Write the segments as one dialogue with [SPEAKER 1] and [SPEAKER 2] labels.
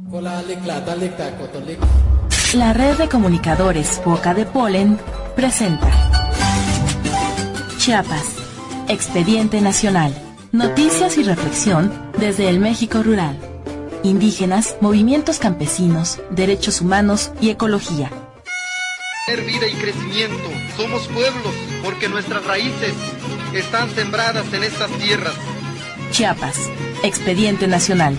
[SPEAKER 1] La red de comunicadores Boca de Polen presenta Chiapas, Expediente Nacional. Noticias y reflexión desde el México rural. Indígenas, movimientos campesinos, derechos humanos y ecología.
[SPEAKER 2] Vida y crecimiento. Somos pueblos porque nuestras raíces están sembradas en estas tierras.
[SPEAKER 1] Chiapas, Expediente Nacional.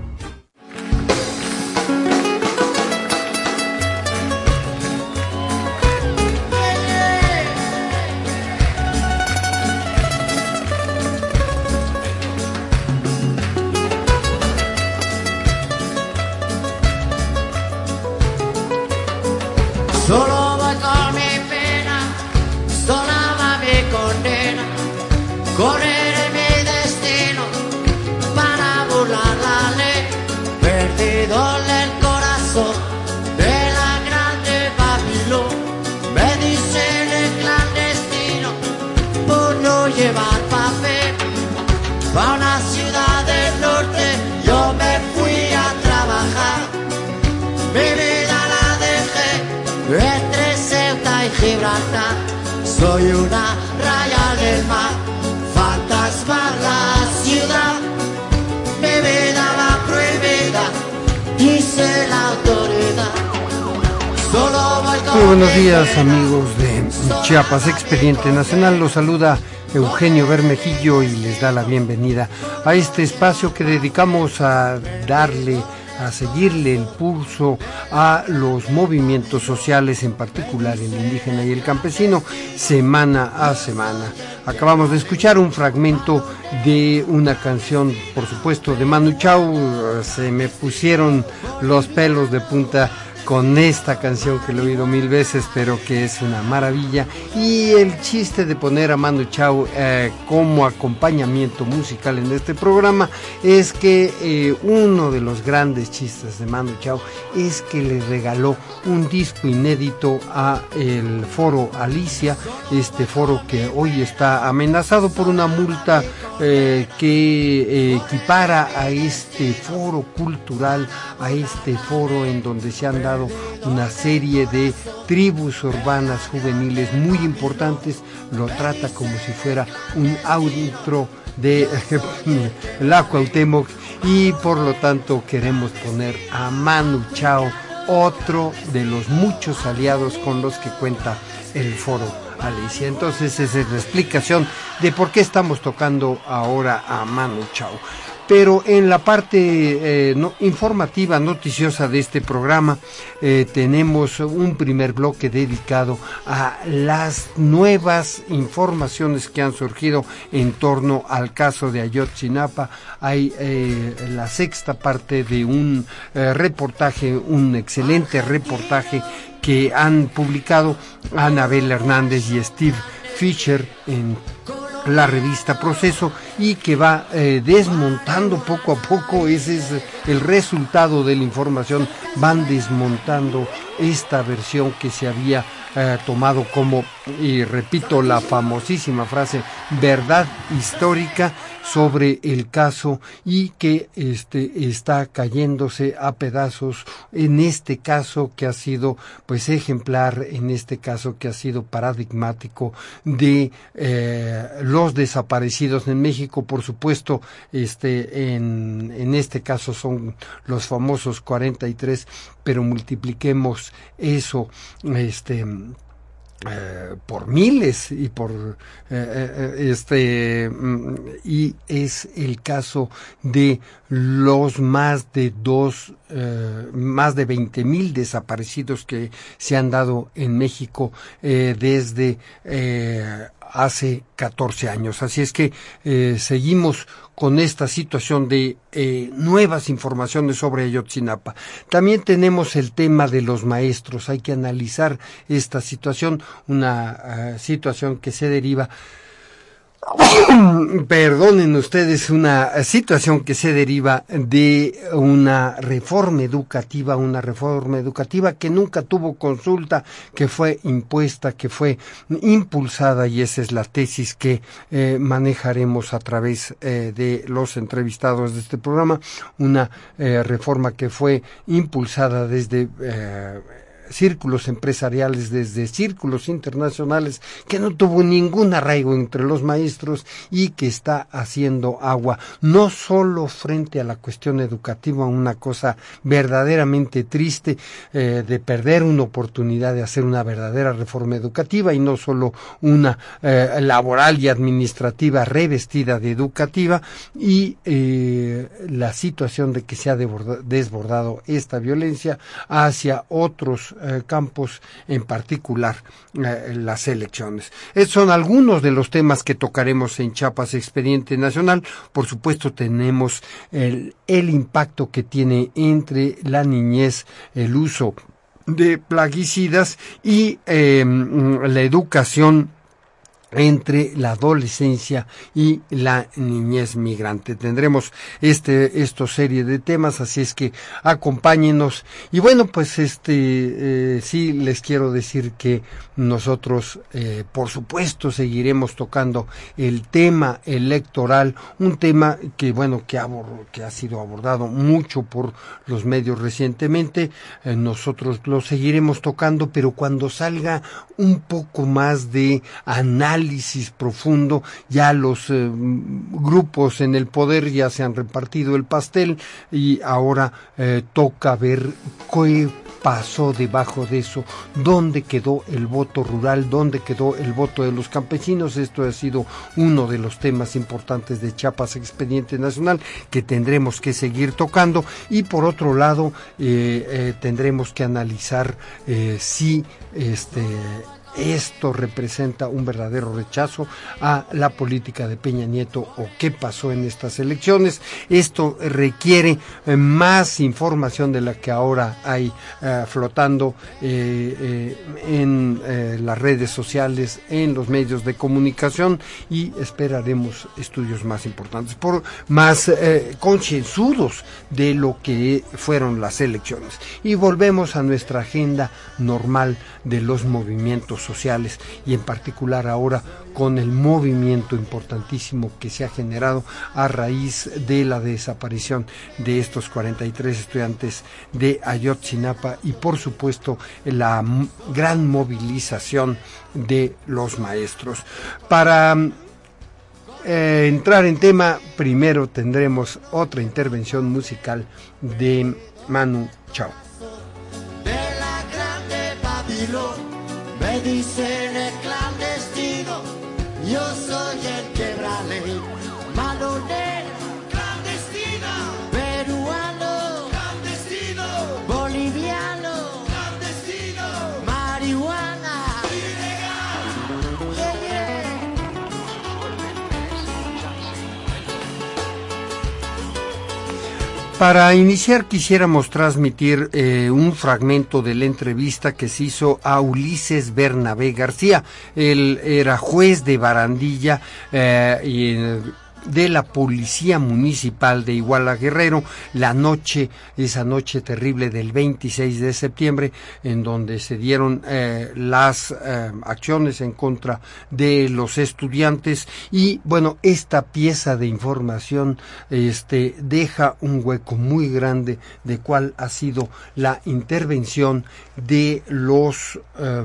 [SPEAKER 3] Solo voy con mi pena, sola va mi condena, correré mi destino para burlar la ley, perdido el corazón de la grande Babilón, me dicen el clandestino por no llevar papel, pa' una ciudad del norte yo me fui a trabajar, mi vida entre Ceuta y Gibraltar, soy una raya del mar, fantasma la ciudad, mi vida va prohibida, dice la autoridad. Solo voy con
[SPEAKER 4] Muy buenos días, amigos de Chiapas, Expediente Nacional. Los saluda Eugenio Bermejillo y les da la bienvenida a este espacio que dedicamos a seguirle el pulso a los movimientos sociales, en particular el indígena y el campesino, semana a semana. Acabamos de escuchar un fragmento de una canción, por supuesto, de Manu Chao. Se me pusieron los pelos de punta con esta canción que lo he oído 1000 veces, pero que es una maravilla. Y el chiste de poner a Manu Chao como acompañamiento musical en este programa es que uno de los grandes chistes de Manu Chao es que le regaló un disco inédito a el Foro Alicia, este foro que hoy está amenazado por una multa que equipara a este foro cultural, a este foro en donde se han dado una serie de tribus urbanas juveniles muy importantes. Lo trata como si fuera un outro de la Cuauhtémoc, y por lo tanto queremos poner a Manu Chao, otro de los muchos aliados con los que cuenta el Foro Alicia. Entonces esa es la explicación de por qué estamos tocando ahora a Manu Chao. Pero en la parte informativa, noticiosa de este programa, tenemos un primer bloque dedicado a las nuevas informaciones que han surgido en torno al caso de Ayotzinapa. Hay la sexta parte de un reportaje, un excelente reportaje que han publicado Anabel Hernández y Steve Fisher en la revista Proceso, y que va desmontando poco a poco. Ese es el resultado de la información. Van desmontando esta versión que se había tomado como, y repito la famosísima frase, verdad histórica sobre el caso, y que está cayéndose a pedazos en este caso que ha sido pues ejemplar, en este caso que ha sido paradigmático de los desaparecidos en México. Por supuesto, en este caso son los famosos 43, pero multipliquemos eso por miles y y es el caso de los más de 20,000 desaparecidos que se han dado en México desde hace 14 años. Así es que seguimos con esta situación de nuevas informaciones sobre Ayotzinapa. También tenemos el tema de los maestros. Hay que analizar esta situación, una situación que se deriva Perdonen ustedes, una situación que se deriva de una reforma educativa que nunca tuvo consulta, que fue impuesta, que fue impulsada, y esa es la tesis que manejaremos a través de los entrevistados de este programa, una reforma que fue impulsada desde círculos empresariales, desde círculos internacionales, que no tuvo ningún arraigo entre los maestros y que está haciendo agua, no solo frente a la cuestión educativa, una cosa verdaderamente triste, de perder una oportunidad de hacer una verdadera reforma educativa, y no solo una laboral y administrativa revestida de educativa, y la situación de que se ha desbordado esta violencia hacia otros campos, en particular las elecciones. Estos son algunos de los temas que tocaremos en Chiapas Expediente Nacional. Por supuesto, tenemos el impacto que tiene entre la niñez el uso de plaguicidas y la educación entre la adolescencia y la niñez migrante. Tendremos esta serie de temas, así es que acompáñenos. Y bueno, pues sí les quiero decir que nosotros por supuesto seguiremos tocando el tema electoral, un tema que ha sido abordado mucho por los medios recientemente. Nosotros lo seguiremos tocando, pero cuando salga un poco más de análisis profundo, ya los grupos en el poder ya se han repartido el pastel, y ahora toca ver qué pasó debajo de eso, dónde quedó el voto rural, dónde quedó el voto de los campesinos. Esto ha sido uno de los temas importantes de Chiapas Expediente Nacional que tendremos que seguir tocando, y por otro lado tendremos que analizar si esto representa un verdadero rechazo a la política de Peña Nieto, o qué pasó en estas elecciones. Esto requiere más información de la que ahora hay flotando en las redes sociales, en los medios de comunicación, y esperaremos estudios más importantes, más concienzudos de lo que fueron las elecciones. Y volvemos a nuestra agenda normal de los movimientos sociales, y en particular ahora con el movimiento importantísimo que se ha generado a raíz de la desaparición de estos 43 estudiantes de Ayotzinapa, y por supuesto la gran movilización de los maestros. Para entrar en tema, primero tendremos otra intervención musical de Manu Chao.
[SPEAKER 3] De la grande Babilón me dicen el clandestino, yo soy el quebrale, malonero, clandestino, peruano, clandestino, boliviano, clandestino, marihuana, ilegal,
[SPEAKER 4] Para iniciar quisiéramos transmitir un fragmento de la entrevista que se hizo a Ulises Bernabé García. Él era juez de Barandilla de la Policía Municipal de Iguala Guerrero, esa noche terrible del 26 de septiembre, en donde se dieron las acciones en contra de los estudiantes. Y bueno, esta pieza de información deja un hueco muy grande de cuál ha sido la intervención de los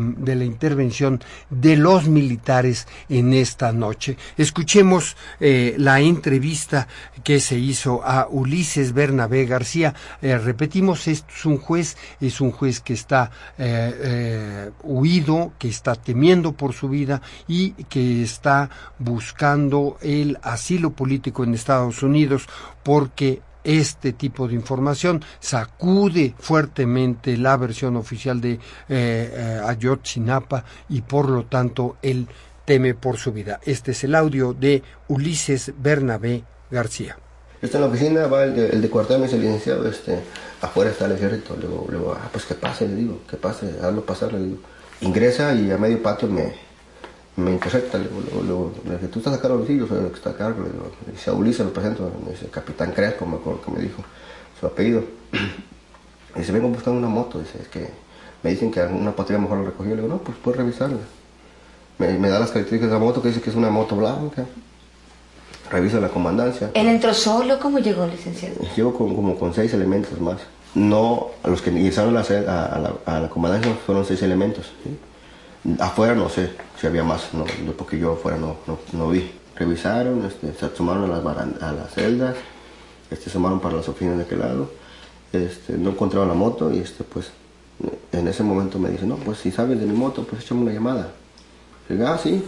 [SPEAKER 4] militares en esta noche. Escuchemos la entrevista que se hizo a Ulises Bernabé García. Repetimos, es un juez que está huido, que está temiendo por su vida y que está buscando el asilo político en Estados Unidos, porque este tipo de información sacude fuertemente la versión oficial de Ayotzinapa, y por lo tanto él teme por su vida. Este es el audio de Ulises Bernabé García.
[SPEAKER 5] Está en la oficina, va el de cuartel, me dice, licenciado, afuera está el ejército. Le digo, pues que pase, le digo, que pase, hazlo pasar, le digo. Ingresa y a medio patio me me intercepta, le dije, ¿tú estás a cargo? Sí, yo soy el que está a cargo. Le digo, dice, a Ulises lo presento, me dice, Capitán Crespo, me acuerdo que me dijo su apellido. Y dice, vengo buscando una moto, dice, es que me dicen que una patrulla mejor lo recogió. Le digo, no, pues puedes revisarla. Me da las características de la moto, que dice que es una moto blanca. Revisa la comandancia.
[SPEAKER 6] ¿Él entró solo? ¿Cómo llegó, licenciado?
[SPEAKER 5] Llegó como con 6 elementos más. No, a los que ingresaron a la comandancia fueron 6 elementos. ¿Sí? Afuera no sé si había más, no, porque yo afuera no vi. Revisaron, se asomaron a las celdas, se asomaron para las oficinas de aquel lado, no encontraron la moto y pues en ese momento me dice, no, pues si sabes de mi moto, pues échame una llamada. Le digo, sí,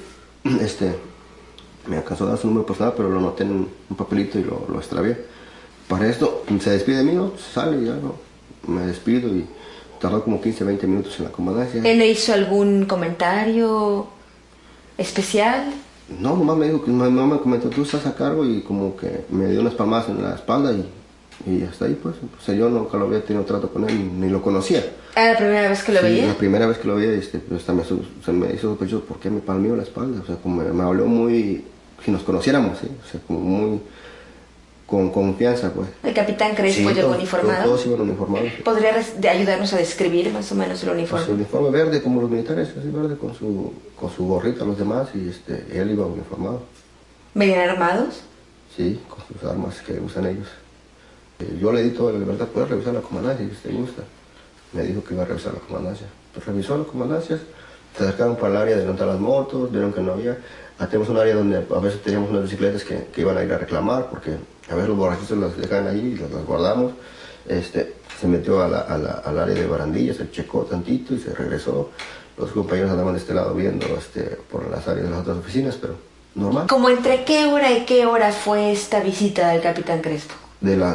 [SPEAKER 5] me alcanzó a dar su número personal, pero lo anoté en un papelito y lo extravié. Para esto, se despide de mí, sale y ya, me despido y tardó como 15-20 minutos en la comandancia.
[SPEAKER 6] ¿Él le hizo algún comentario especial?
[SPEAKER 5] No, nomás me dijo, no me comentó, tú estás a cargo, y como que me dio unas palmadas en la espalda y hasta ahí pues. O sea, yo nunca lo había tenido trato con él, ni lo conocía.
[SPEAKER 6] ¿Era la primera vez que lo veía?
[SPEAKER 5] La primera vez que lo veía, pues hasta me hizo sospechoso, ¿por qué me palmeó la espalda? O sea, como me habló muy, si nos conociéramos, ¿sí? O sea, como muy con confianza, pues.
[SPEAKER 6] ¿El Capitán Crespo llegó uniformado?
[SPEAKER 5] Todos iban uniformados.
[SPEAKER 6] ¿Podría ayudarnos a describir más o menos el uniforme?
[SPEAKER 5] Su uniforme verde, como los militares, así verde, con su gorrita, los demás, y él iba uniformado.
[SPEAKER 6] ¿Venían armados?
[SPEAKER 5] Sí, con sus armas que usan ellos. Yo le di toda la libertad, puedes revisar la comandancia si te gusta. Me dijo que iba a revisar la comandancia. Pues revisó la comandancia, se acercaron para el área de levantar las motos, vieron que no había. Tenemos un área donde a veces teníamos unas bicicletas que iban a ir a reclamar, porque a veces los borrachitos las dejan ahí y las guardamos. Se metió al área de barandillas, se checó tantito y se regresó. Los compañeros andaban de este lado viendo por las áreas de las otras oficinas, pero normal.
[SPEAKER 6] ¿Cómo entre qué hora y qué hora fue esta visita del Capitán Crespo?
[SPEAKER 5] De las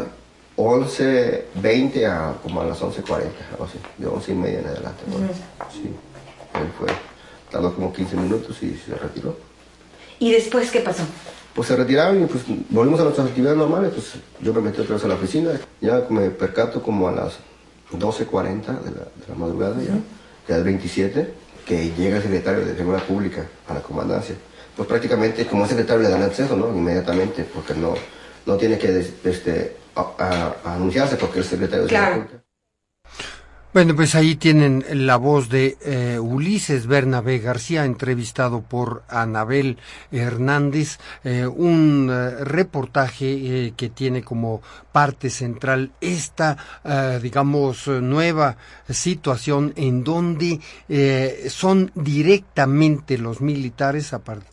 [SPEAKER 5] 11:20 a como a las 11:40, algo así, de 11:30 en adelante. Sí, él fue, tardó como 15 minutos y se retiró.
[SPEAKER 6] ¿Y después qué pasó?
[SPEAKER 5] Pues se retiraron y pues volvimos a nuestras actividades normales. Pues yo me metí otra vez a la oficina, ya me percato como a las 12:40 de la madrugada, ya el 27, que llega el secretario de Seguridad Pública a la comandancia. Pues prácticamente como secretario le dan acceso, ¿no? Inmediatamente, porque no tiene que a anunciarse porque el secretario de Seguridad Pública.
[SPEAKER 4] Bueno, pues ahí tienen la voz de Ulises Bernabé García, entrevistado por Anabel Hernández, un reportaje que tiene como parte central esta, digamos, nueva situación en donde son directamente los militares,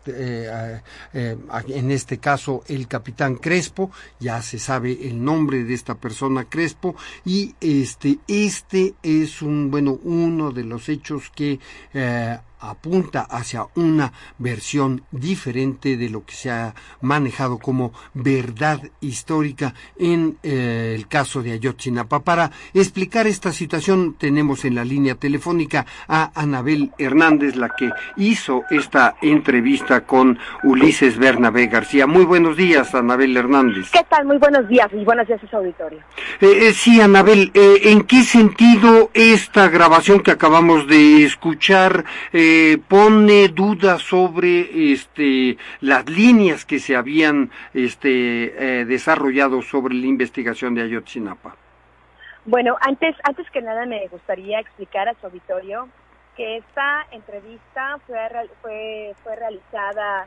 [SPEAKER 4] en este caso el Capitán Crespo, ya se sabe el nombre de esta persona, Crespo, y este es uno de los hechos que apunta hacia una versión diferente de lo que se ha manejado como verdad histórica en el caso de Ayotzinapa. Para explicar esta situación tenemos en la línea telefónica a Anabel Hernández, la que hizo esta entrevista con Ulises Bernabé García. Muy buenos días, Anabel Hernández.
[SPEAKER 7] ¿Qué tal? Muy buenos días y buenos días a su auditorio.
[SPEAKER 4] Sí, Anabel, ¿en qué sentido esta grabación que acabamos de escuchar pone dudas sobre las líneas que se habían desarrollado sobre la investigación de Ayotzinapa?
[SPEAKER 7] Bueno, antes que nada me gustaría explicar a su auditorio que esta entrevista fue realizada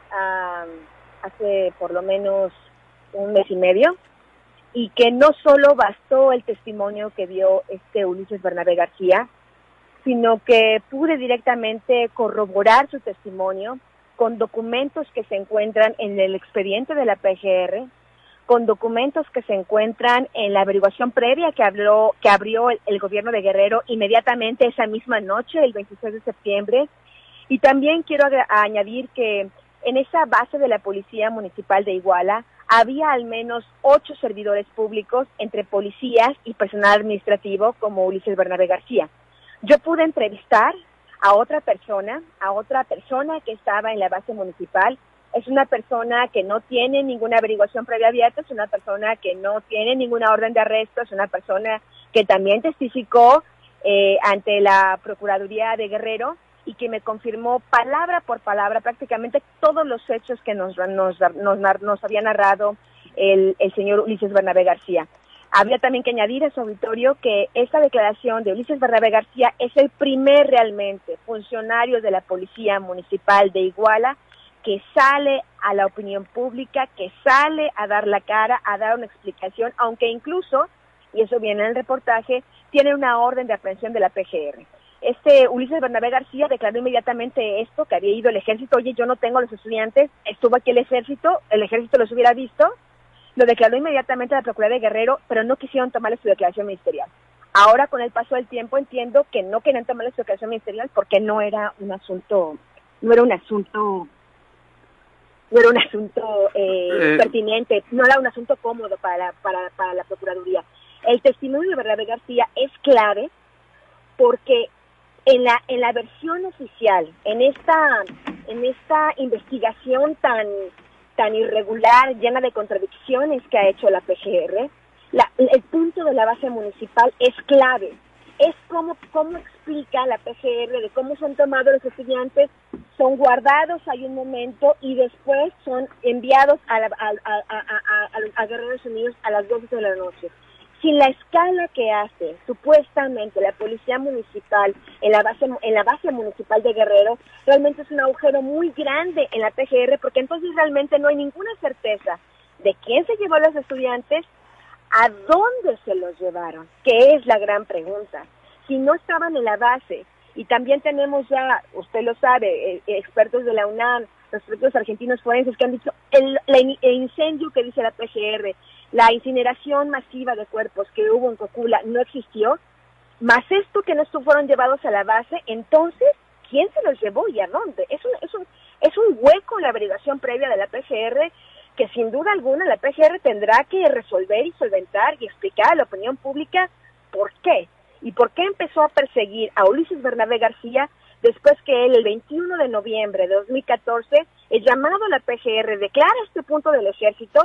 [SPEAKER 7] hace por lo menos un mes y medio, y que no solo bastó el testimonio que dio Ulises Bernabé García, sino que pude directamente corroborar su testimonio con documentos que se encuentran en el expediente de la PGR, con documentos que se encuentran en la averiguación previa que abrió el gobierno de Guerrero inmediatamente esa misma noche, el 26 de septiembre. Y también quiero añadir que en esa base de la Policía Municipal de Iguala había al menos 8 servidores públicos, entre policías y personal administrativo, como Ulises Bernabé García. Yo pude entrevistar a otra persona que estaba en la base municipal. Es una persona que no tiene ninguna averiguación previa abierta, es una persona que no tiene ninguna orden de arresto, es una persona que también testificó ante la Procuraduría de Guerrero, y que me confirmó palabra por palabra prácticamente todos los hechos que nos había narrado el señor Ulises Bernabé García. Habría también que añadir a su auditorio que esta declaración de Ulises Bernabé García es el primer realmente funcionario de la Policía Municipal de Iguala que sale a la opinión pública, que sale a dar la cara, a dar una explicación, aunque incluso, y eso viene en el reportaje, tiene una orden de aprehensión de la PGR. Ulises Bernabé García declaró inmediatamente esto, que había ido el ejército, oye, yo no tengo a los estudiantes, estuvo aquí el ejército los hubiera visto. Lo declaró inmediatamente a la Procuraduría de Guerrero, pero no quisieron tomarle su declaración ministerial. Ahora, con el paso del tiempo, entiendo que no querían tomarle su declaración ministerial porque no era un asunto pertinente, no era un asunto cómodo para la Procuraduría. El testimonio de Bernabé García es clave porque en la versión oficial, en esta investigación tan irregular, llena de contradicciones que ha hecho la PGR, el punto de la base municipal es clave. Es cómo explica la PGR de cómo son tomados los estudiantes, son guardados hay un momento y después son enviados a Guerreros Unidos a las 12 de la noche. Sin la escala que hace supuestamente la policía municipal en la base municipal de Guerrero, realmente es un agujero muy grande en la PGR, porque entonces realmente no hay ninguna certeza de quién se llevó a los estudiantes, a dónde se los llevaron, que es la gran pregunta. Si no estaban en la base, y también tenemos ya, usted lo sabe, expertos de la UNAM, los propios argentinos forenses que han dicho el incendio que dice la PGR, la incineración masiva de cuerpos que hubo en Cocula no existió, más esto que no fueron llevados a la base, entonces, ¿quién se los llevó y a dónde? Es un hueco en la averiguación previa de la PGR que sin duda alguna la PGR tendrá que resolver y solventar y explicar a la opinión pública por qué. Y por qué empezó a perseguir a Ulises Bernabé García después que él, el 21 de noviembre de 2014, el llamado a la PGR declara este punto del ejército.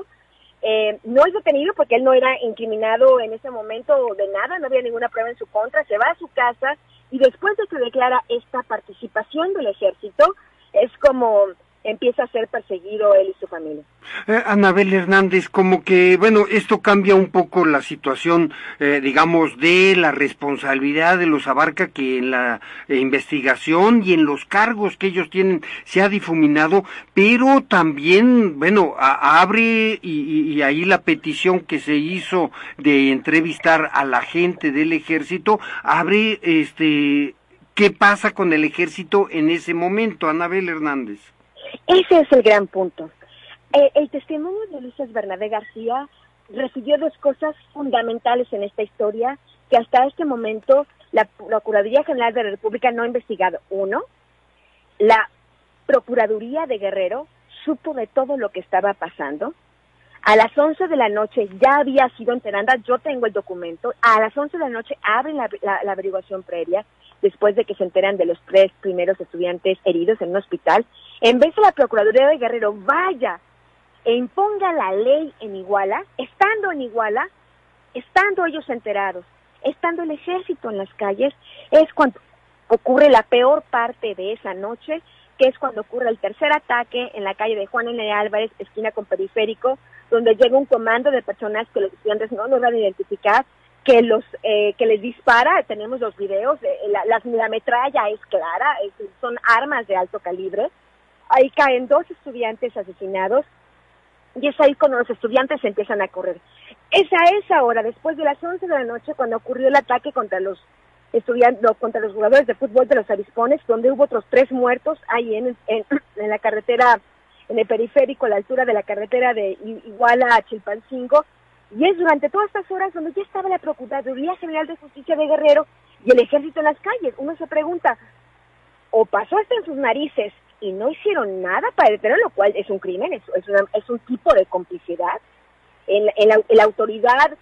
[SPEAKER 7] No es detenido porque él no era incriminado en ese momento de nada, no había ninguna prueba en su contra, se va a su casa y después de que declara esta participación del ejército, es como empieza a ser perseguido él y su familia.
[SPEAKER 4] Anabel Hernández, como que, bueno, esto cambia un poco la situación, digamos, de la responsabilidad de los Abarca, que en la investigación y en los cargos que ellos tienen se ha difuminado, pero también, bueno, abre y ahí la petición que se hizo de entrevistar a la gente del ejército, abre, ¿qué pasa con el ejército en ese momento, Anabel Hernández?
[SPEAKER 7] Ese es el gran punto. El testimonio de Ulises Bernabé García recibió dos cosas fundamentales en esta historia que hasta este momento la Procuraduría General de la República no ha investigado. Uno, la Procuraduría de Guerrero supo de todo lo que estaba pasando. A las 11 de la noche ya había sido enterada, yo tengo el documento, a las 11 de la noche abren la averiguación previa, después de que se enteran de los 3 primeros estudiantes heridos en un hospital. En vez de la Procuraduría de Guerrero vaya e imponga la ley en Iguala, estando en Iguala, estando ellos enterados, estando el ejército en las calles, es cuando ocurre la peor parte de esa noche, que es cuando ocurre el tercer ataque en la calle de Juan N. Álvarez, esquina con Periférico, donde llega un comando de personas que los estudiantes no logran identificar, que les dispara. Tenemos los videos, la metralla es clara, son armas de alto calibre. Ahí caen 2 estudiantes asesinados, y es ahí cuando los estudiantes empiezan a correr. Es a esa hora, después de las 11 de la noche, cuando ocurrió el ataque contra los jugadores de fútbol de los Avispones, donde hubo otros 3 muertos ahí en la carretera, en el Periférico, a la altura de la carretera de Iguala a Chilpancingo. Y es durante todas estas horas donde ya estaba la Procuraduría General de Justicia de Guerrero y el ejército en las calles. Uno se pregunta, o pasó hasta en sus narices y no hicieron nada para detenerlo, lo cual es un crimen, es un tipo de complicidad. En la autoridad,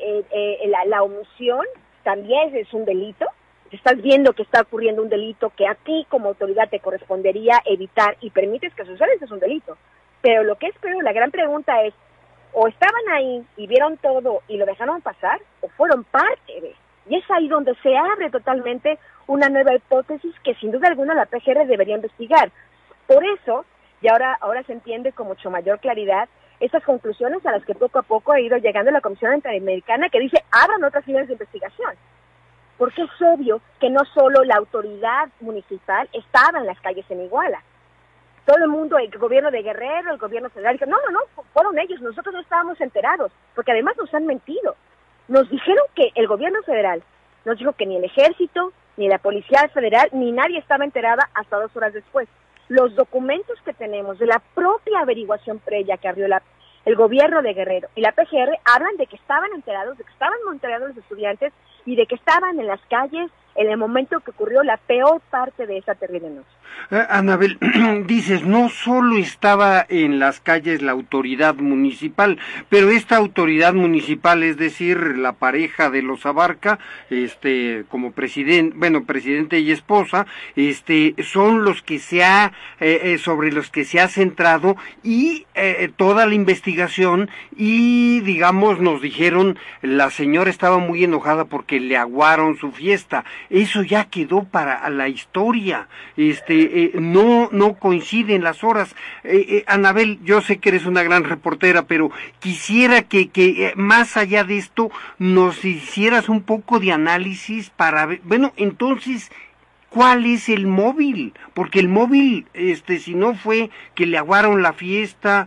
[SPEAKER 7] la omisión también es un delito. Estás viendo que está ocurriendo un delito que a ti como autoridad te correspondería evitar y permites que suceda, eso es un delito. Pero lo que es peor, la gran pregunta es, o estaban ahí y vieron todo y lo dejaron pasar, o fueron parte de. Y Y es ahí donde se abre totalmente una nueva hipótesis que sin duda alguna la PGR debería investigar. Por eso, y ahora se entiende con mucho mayor claridad, esas conclusiones a las que poco a poco ha ido llegando la Comisión Interamericana, que dice, abran otras líneas de investigación. Porque es obvio que no solo la autoridad municipal estaba en las calles en Iguala. Todo el mundo, el gobierno de Guerrero, el gobierno federal, dijo, no, fueron ellos, nosotros no estábamos enterados, porque además nos han mentido. Nos dijeron que el gobierno federal nos dijo que ni el ejército, ni la policía federal, ni nadie estaba enterada hasta 2 horas después. Los documentos que tenemos de la propia averiguación previa que abrió el gobierno de Guerrero y la PGR hablan de que estaban enterados, de que estaban monitoreando los estudiantes y de que estaban en las calles en el momento que ocurrió la peor parte de esa terrible noche.
[SPEAKER 4] Anabel, dices, no solo estaba en las calles la autoridad municipal, pero esta autoridad municipal, es decir, la pareja de los Abarca, como presidente y esposa, son los que sobre los que se ha centrado y toda la investigación y, digamos, nos dijeron, la señora estaba muy enojada porque le aguaron su fiesta. Eso ya quedó para la historia, no coinciden las horas. Anabel, yo sé que eres una gran reportera, pero quisiera que más allá de esto nos hicieras un poco de análisis para ver, bueno, entonces, ¿cuál es el móvil? Porque el móvil, si no fue que le aguaron la fiesta,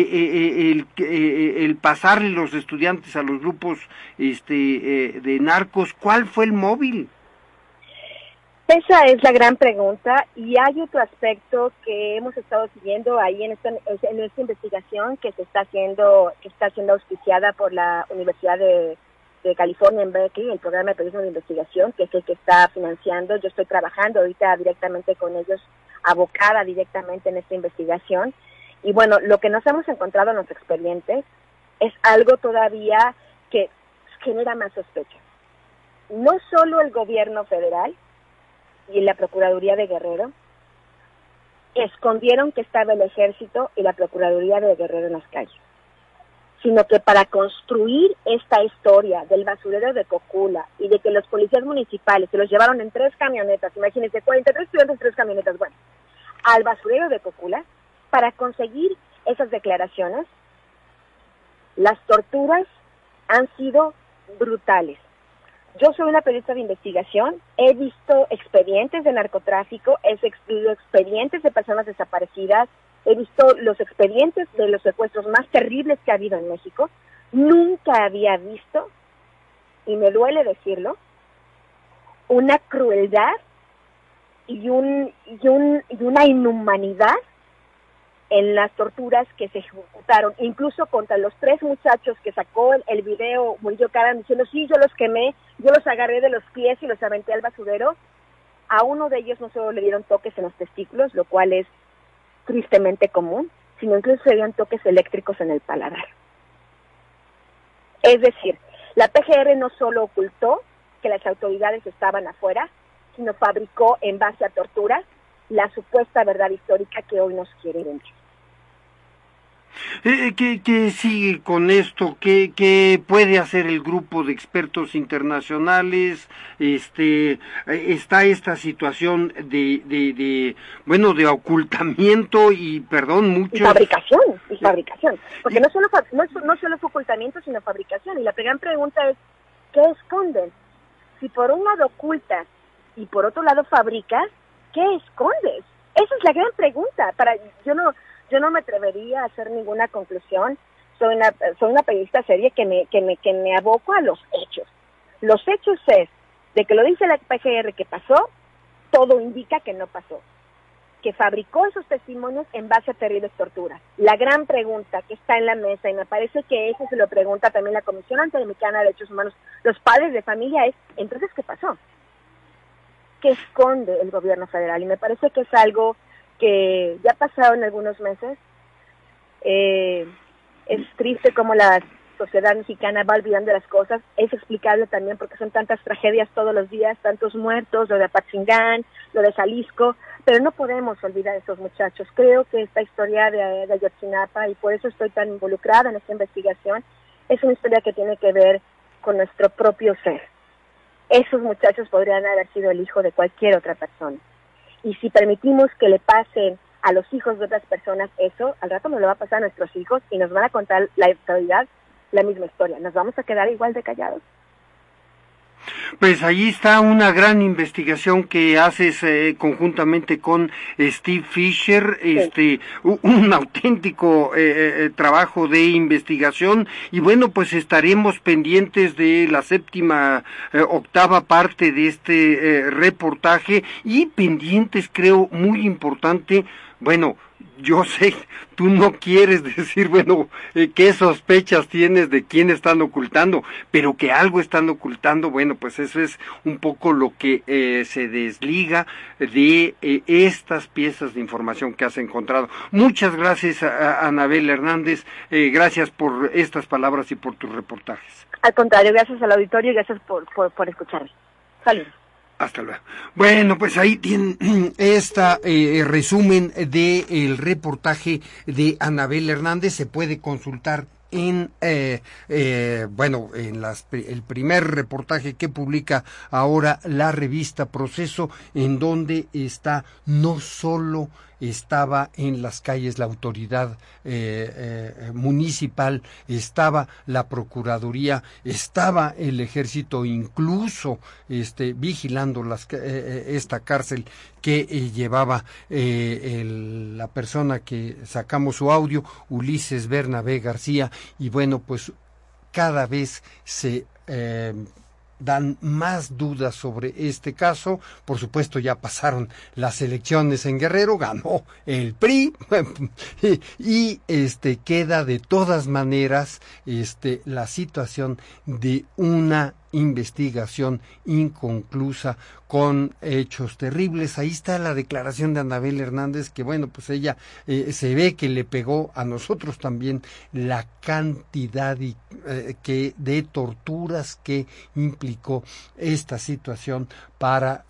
[SPEAKER 4] el pasarle los estudiantes a los grupos de narcos, ¿cuál fue el móvil?
[SPEAKER 7] Esa es la gran pregunta, y hay otro aspecto que hemos estado siguiendo ahí en esta investigación que está siendo auspiciada por la Universidad de California en Berkeley, el programa de periodismo de investigación, que es el que está financiando. Yo estoy trabajando ahorita directamente con ellos, abocada directamente en esta investigación, y bueno, lo que nos hemos encontrado en los expedientes es algo todavía que genera más sospecha. No solo el gobierno federal y la Procuraduría de Guerrero escondieron que estaba el ejército y la Procuraduría de Guerrero en las calles, sino que para construir esta historia del basurero de Cocula y de que los policías municipales se los llevaron en 3 camionetas, imagínense, 43 estudiantes en 3 camionetas, bueno, al basurero de Cocula, para conseguir esas declaraciones, las torturas han sido brutales. Yo soy una periodista de investigación, he visto expedientes de narcotráfico, he visto expedientes de personas desaparecidas, he visto los expedientes de los secuestros más terribles que ha habido en México. Nunca había visto, y me duele decirlo, una crueldad y una inhumanidad en las torturas que se ejecutaron, incluso contra los 3 muchachos que sacó el video Murillo Karam diciendo, sí, yo los quemé, yo los agarré de los pies y los aventé al basurero. A uno de ellos no solo le dieron toques en los testículos, lo cual es tristemente común, sino incluso le dieron toques eléctricos en el paladar. Es decir, la PGR no solo ocultó que las autoridades estaban afuera, sino fabricó en base a torturas la supuesta verdad histórica que hoy nos quiere vender.
[SPEAKER 4] ¿Qué sigue con esto? ¿Qué puede hacer el grupo de expertos internacionales? Está esta situación de ocultamiento y, muchos...
[SPEAKER 7] Y fabricación. Porque no solo fue ocultamiento, sino fabricación. Y la gran pregunta es, ¿qué esconden? Si por un lado ocultas y por otro lado fabricas, ¿qué escondes? Esa es la gran pregunta. Yo no me atrevería a hacer ninguna conclusión. Soy una periodista seria que me aboco a los hechos. Los hechos es de que lo dice la PGR que pasó, todo indica que no pasó, que fabricó esos testimonios en base a terribles torturas. La gran pregunta que está en la mesa, y me parece que eso se lo pregunta también la Comisión Interamericana de Derechos Humanos, los padres de familia, es, entonces, ¿qué pasó? ¿Qué esconde el gobierno federal? Y me parece que es algo que ya ha pasado en algunos meses. Es triste como la sociedad mexicana va olvidando las cosas. Es explicable también porque son tantas tragedias todos los días, tantos muertos, lo de Apatzingán, lo de Jalisco, pero no podemos olvidar a esos muchachos. Creo que esta historia de Ayotzinapa, y por eso estoy tan involucrada en esta investigación, es una historia que tiene que ver con nuestro propio ser. esos muchachos podrían haber sido el hijo de cualquier otra persona. Y si permitimos que le pasen a los hijos de otras personas eso, al rato nos lo va a pasar a nuestros hijos y nos van a contar la actualidad, la misma historia. ¿Nos vamos a quedar igual de callados?
[SPEAKER 4] Pues ahí está una gran investigación que haces conjuntamente con Steve Fisher, un auténtico trabajo de investigación, y bueno, pues estaremos pendientes de la octava parte de este reportaje, y pendientes, creo, muy importante, bueno, yo sé, tú no quieres decir, bueno, qué sospechas tienes de quién están ocultando, pero que algo están ocultando, bueno, pues eso es un poco lo que se desliga de estas piezas de información que has encontrado. Muchas gracias a Anabel Hernández, gracias por estas palabras y por tus reportajes.
[SPEAKER 7] Al contrario, gracias al auditorio y gracias por escucharme. Saludos.
[SPEAKER 4] Hasta luego. Bueno, pues ahí tienen resumen del reportaje de Anabel Hernández. Se puede consultar en el primer reportaje que publica ahora la revista Proceso, en donde está no solo estaba en las calles la autoridad municipal, estaba la Procuraduría, estaba el Ejército, incluso vigilando esta cárcel que llevaba la persona que sacamos su audio, Ulises Bernabé García, y bueno, pues cada vez se dan más dudas sobre este caso. Por supuesto, ya pasaron las elecciones en Guerrero, ganó el PRI y queda de todas maneras la situación de una investigación inconclusa con hechos terribles. Ahí está la declaración de Anabel Hernández, que bueno, pues ella se ve que le pegó a nosotros también la cantidad de torturas que implicó esta situación para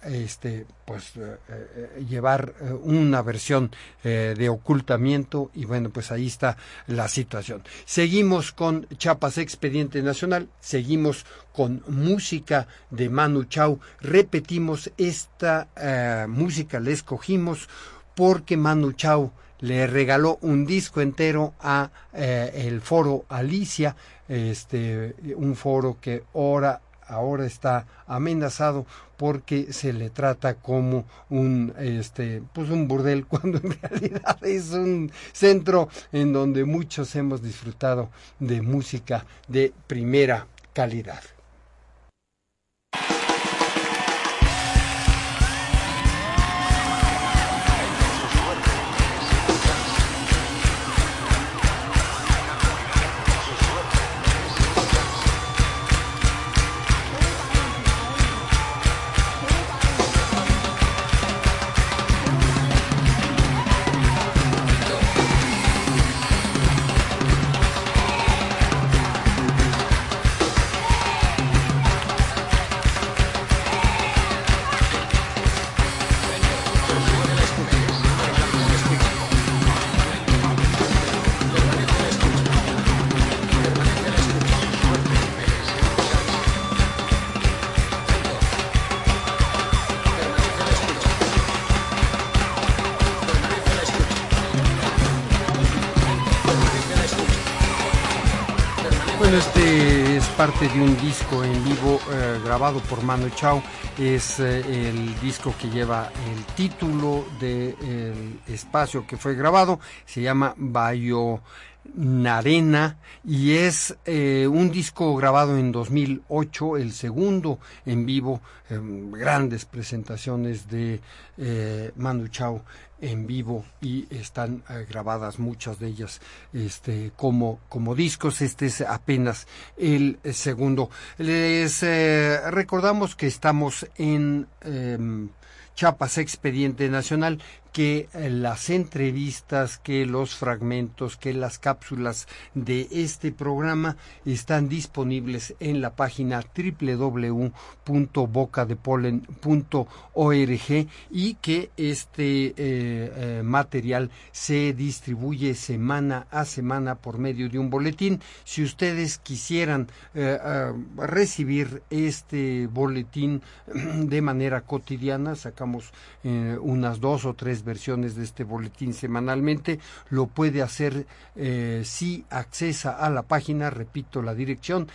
[SPEAKER 4] llevar una versión de ocultamiento, y bueno, pues ahí está la situación. Seguimos con Chiapas Expediente Nacional, seguimos con música de Manu Chao. Repetimos, esta música la escogimos porque Manu Chao le regaló un disco entero a el foro Alicia, un foro que ahora está amenazado porque se le trata como un burdel, cuando en realidad es un centro en donde muchos hemos disfrutado de música de primera calidad. Este es parte de un disco en vivo grabado por Manu Chao. Es el disco que lleva el título del espacio que fue grabado. Se llama Bayo Narena, y es un disco grabado en 2008, el segundo en vivo, grandes presentaciones de Manu Chao en vivo, y están grabadas muchas de ellas como discos. Este es apenas el segundo. Les recordamos que estamos en Chiapas Expediente Nacional, que las entrevistas, que los fragmentos, que las cápsulas de este programa están disponibles en la página www.bocadepolen.org y que este material se distribuye semana a semana por medio de un boletín. Si ustedes quisieran recibir este boletín de manera cotidiana, sacamos unas 2 o 3 versiones de este boletín semanalmente, lo puede hacer si accesa a la página, repito la dirección,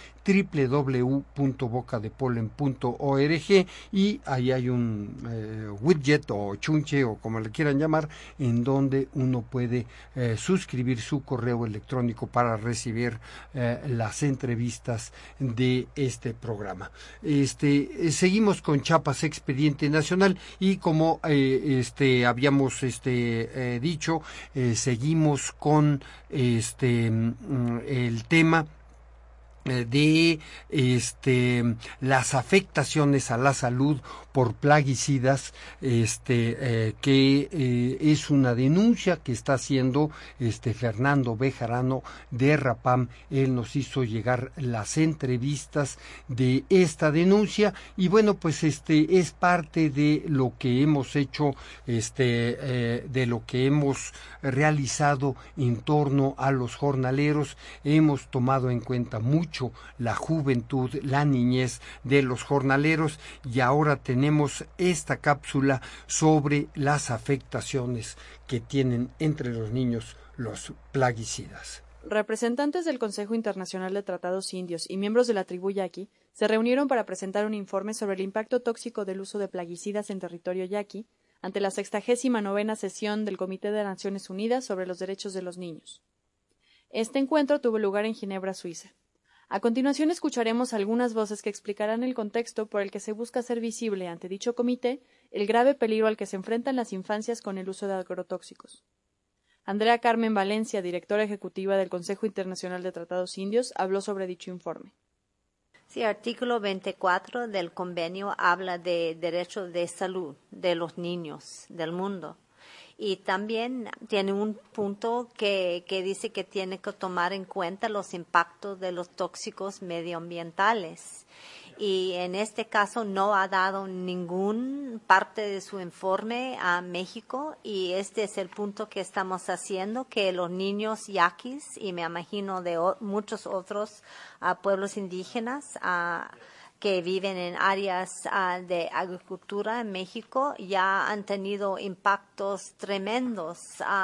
[SPEAKER 4] www.bocadepolen.org, y ahí hay un widget o chunche o como le quieran llamar, en donde uno puede suscribir su correo electrónico para recibir las entrevistas de este programa. Seguimos con Chiapas Expediente Nacional y como habíamos dicho, seguimos con el tema de las afectaciones a la salud por plaguicidas, que es una denuncia que está haciendo Fernando Bejarano de Rapam. Él nos hizo llegar las entrevistas de esta denuncia y bueno, pues es parte de lo que hemos hecho, de lo que hemos realizado en torno a los jornaleros. Hemos tomado en cuenta mucho la juventud, la niñez de los jornaleros, y ahora tenemos esta cápsula sobre las afectaciones que tienen entre los niños los plaguicidas.
[SPEAKER 8] Representantes del Consejo Internacional de Tratados Indios y miembros de la tribu Yaqui se reunieron para presentar un informe sobre el impacto tóxico del uso de plaguicidas en territorio yaqui ante la 69ª sesión del Comité de Naciones Unidas sobre los Derechos de los Niños. Este encuentro tuvo lugar en Ginebra, Suiza. A continuación escucharemos algunas voces que explicarán el contexto por el que se busca hacer visible ante dicho comité el grave peligro al que se enfrentan las infancias con el uso de agrotóxicos. Andrea Carmen Valencia, directora ejecutiva del Consejo Internacional de Tratados Indios, habló sobre dicho informe.
[SPEAKER 9] Sí, artículo 24 del convenio habla de derechos de salud de los niños del mundo. Y también tiene un punto que dice que tiene que tomar en cuenta los impactos de los tóxicos medioambientales. Y en este caso no ha dado ningún parte de su informe a México, y este es el punto que estamos haciendo, que los niños yaquis, y me imagino de muchos otros pueblos indígenas que viven en áreas de agricultura en México, ya han tenido impactos tremendos,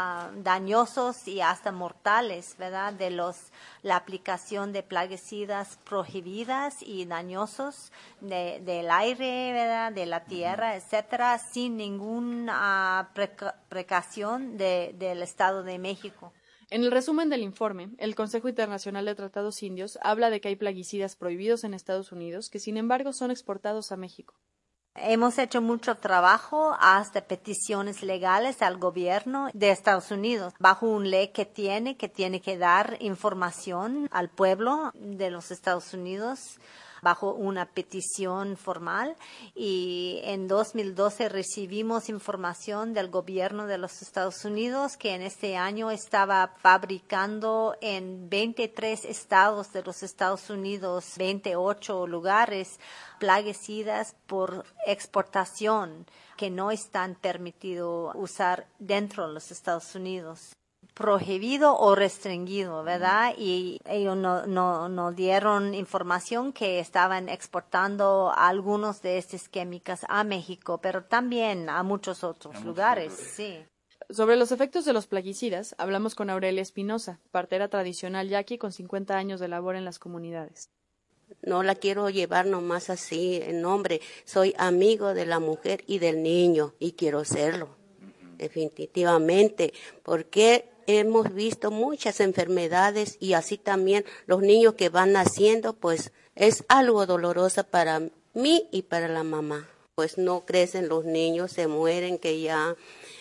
[SPEAKER 9] dañosos y hasta mortales, ¿verdad? De la aplicación de plaguicidas prohibidas y dañosos del aire, ¿verdad? De la tierra, etcétera, sin ninguna precaución del Estado de México.
[SPEAKER 8] En el resumen del informe, el Consejo Internacional de Tratados Indios habla de que hay plaguicidas prohibidos en Estados Unidos que, sin embargo, son exportados a México.
[SPEAKER 9] Hemos hecho mucho trabajo, hasta peticiones legales al gobierno de Estados Unidos, bajo una ley que tiene que dar información al pueblo de los Estados Unidos, bajo una petición formal, y en 2012 recibimos información del gobierno de los Estados Unidos que en este año estaba fabricando en 23 estados de los Estados Unidos, 28 lugares, plaguicidas por exportación que no están permitidos usar dentro de los Estados Unidos. Prohibido o restringido, ¿verdad? Y ellos no dieron información que estaban exportando algunos de estas químicas a México, pero también a muchos otros lugares, sí.
[SPEAKER 8] Sobre los efectos de los plaguicidas, hablamos con Aurelia Espinosa, partera tradicional yaqui con 50 años de labor en las comunidades.
[SPEAKER 10] No la quiero llevar nomás así en nombre. Soy amigo de la mujer y del niño y quiero serlo, definitivamente, porque hemos visto muchas enfermedades y así también los niños que van naciendo, pues es algo doloroso para mí y para la mamá. Pues no crecen los niños, se mueren, que ya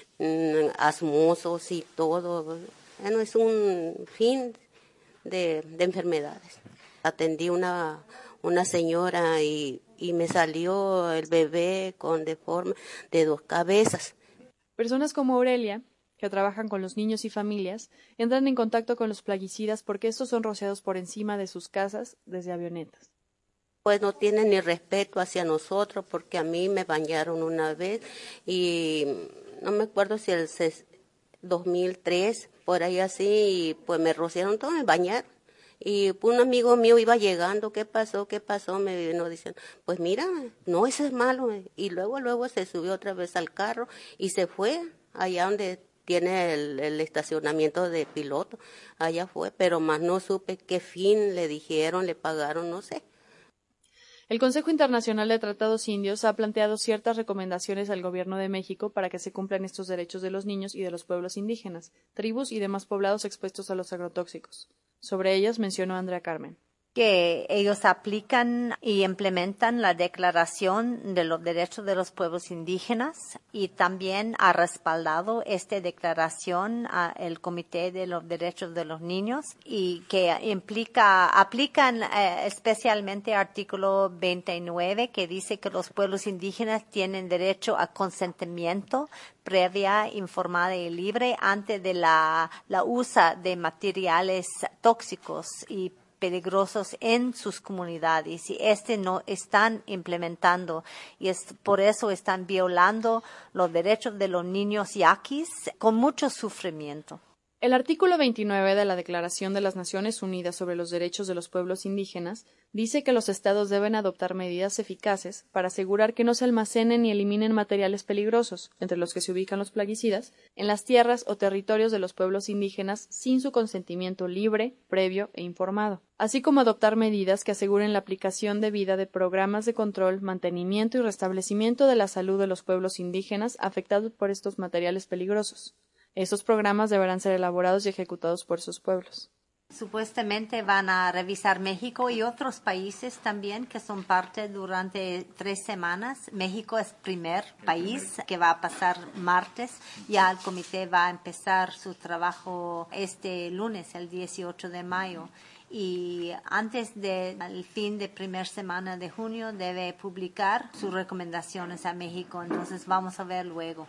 [SPEAKER 10] asmosos y todo. Bueno, es un fin de enfermedades. Atendí una señora y y me salió el bebé con deforme de 2 cabezas.
[SPEAKER 8] Personas como Aurelia, que trabajan con los niños y familias, entran en contacto con los plaguicidas porque estos son rociados por encima de sus casas desde avionetas.
[SPEAKER 10] Pues no tienen ni respeto hacia nosotros, porque a mí me bañaron una vez y no me acuerdo si el 2003, por ahí así, y pues me rociaron todo, me bañaron. Y un amigo mío iba llegando, ¿qué pasó? Me vino diciendo, pues mira, no, eso es malo. Y luego se subió otra vez al carro y se fue allá donde tiene el estacionamiento de piloto. Allá fue, pero más no supe qué fin le dijeron, le pagaron, no sé.
[SPEAKER 8] El Consejo Internacional de Tratados Indios ha planteado ciertas recomendaciones al Gobierno de México para que se cumplan estos derechos de los niños y de los pueblos indígenas, tribus y demás poblados expuestos a los agrotóxicos. Sobre ellas mencionó Andrea Carmen.
[SPEAKER 9] Que ellos aplican y implementan la Declaración de los Derechos de los Pueblos Indígenas y también ha respaldado esta declaración el Comité de los Derechos de los Niños y que aplican especialmente artículo 29 que dice que los pueblos indígenas tienen derecho a consentimiento previa, informada y libre antes de la uso de materiales tóxicos y peligrosos en sus comunidades y no están implementando y por eso están violando los derechos de los niños yaquis con mucho sufrimiento.
[SPEAKER 8] El artículo 29 de la Declaración de las Naciones Unidas sobre los Derechos de los Pueblos Indígenas dice que los estados deben adoptar medidas eficaces para asegurar que no se almacenen ni eliminen materiales peligrosos, entre los que se ubican los plaguicidas, en las tierras o territorios de los pueblos indígenas sin su consentimiento libre, previo e informado, así como adoptar medidas que aseguren la aplicación debida de programas de control, mantenimiento y restablecimiento de la salud de los pueblos indígenas afectados por estos materiales peligrosos. Estos programas deberán ser elaborados y ejecutados por sus pueblos.
[SPEAKER 9] Supuestamente van a revisar México y otros países también que son parte durante 3 semanas. México es el primer país que va a pasar martes. Ya el comité va a empezar su trabajo este lunes, el 18 de mayo. Y antes del fin de primera semana de junio debe publicar sus recomendaciones a México. Entonces vamos a ver luego.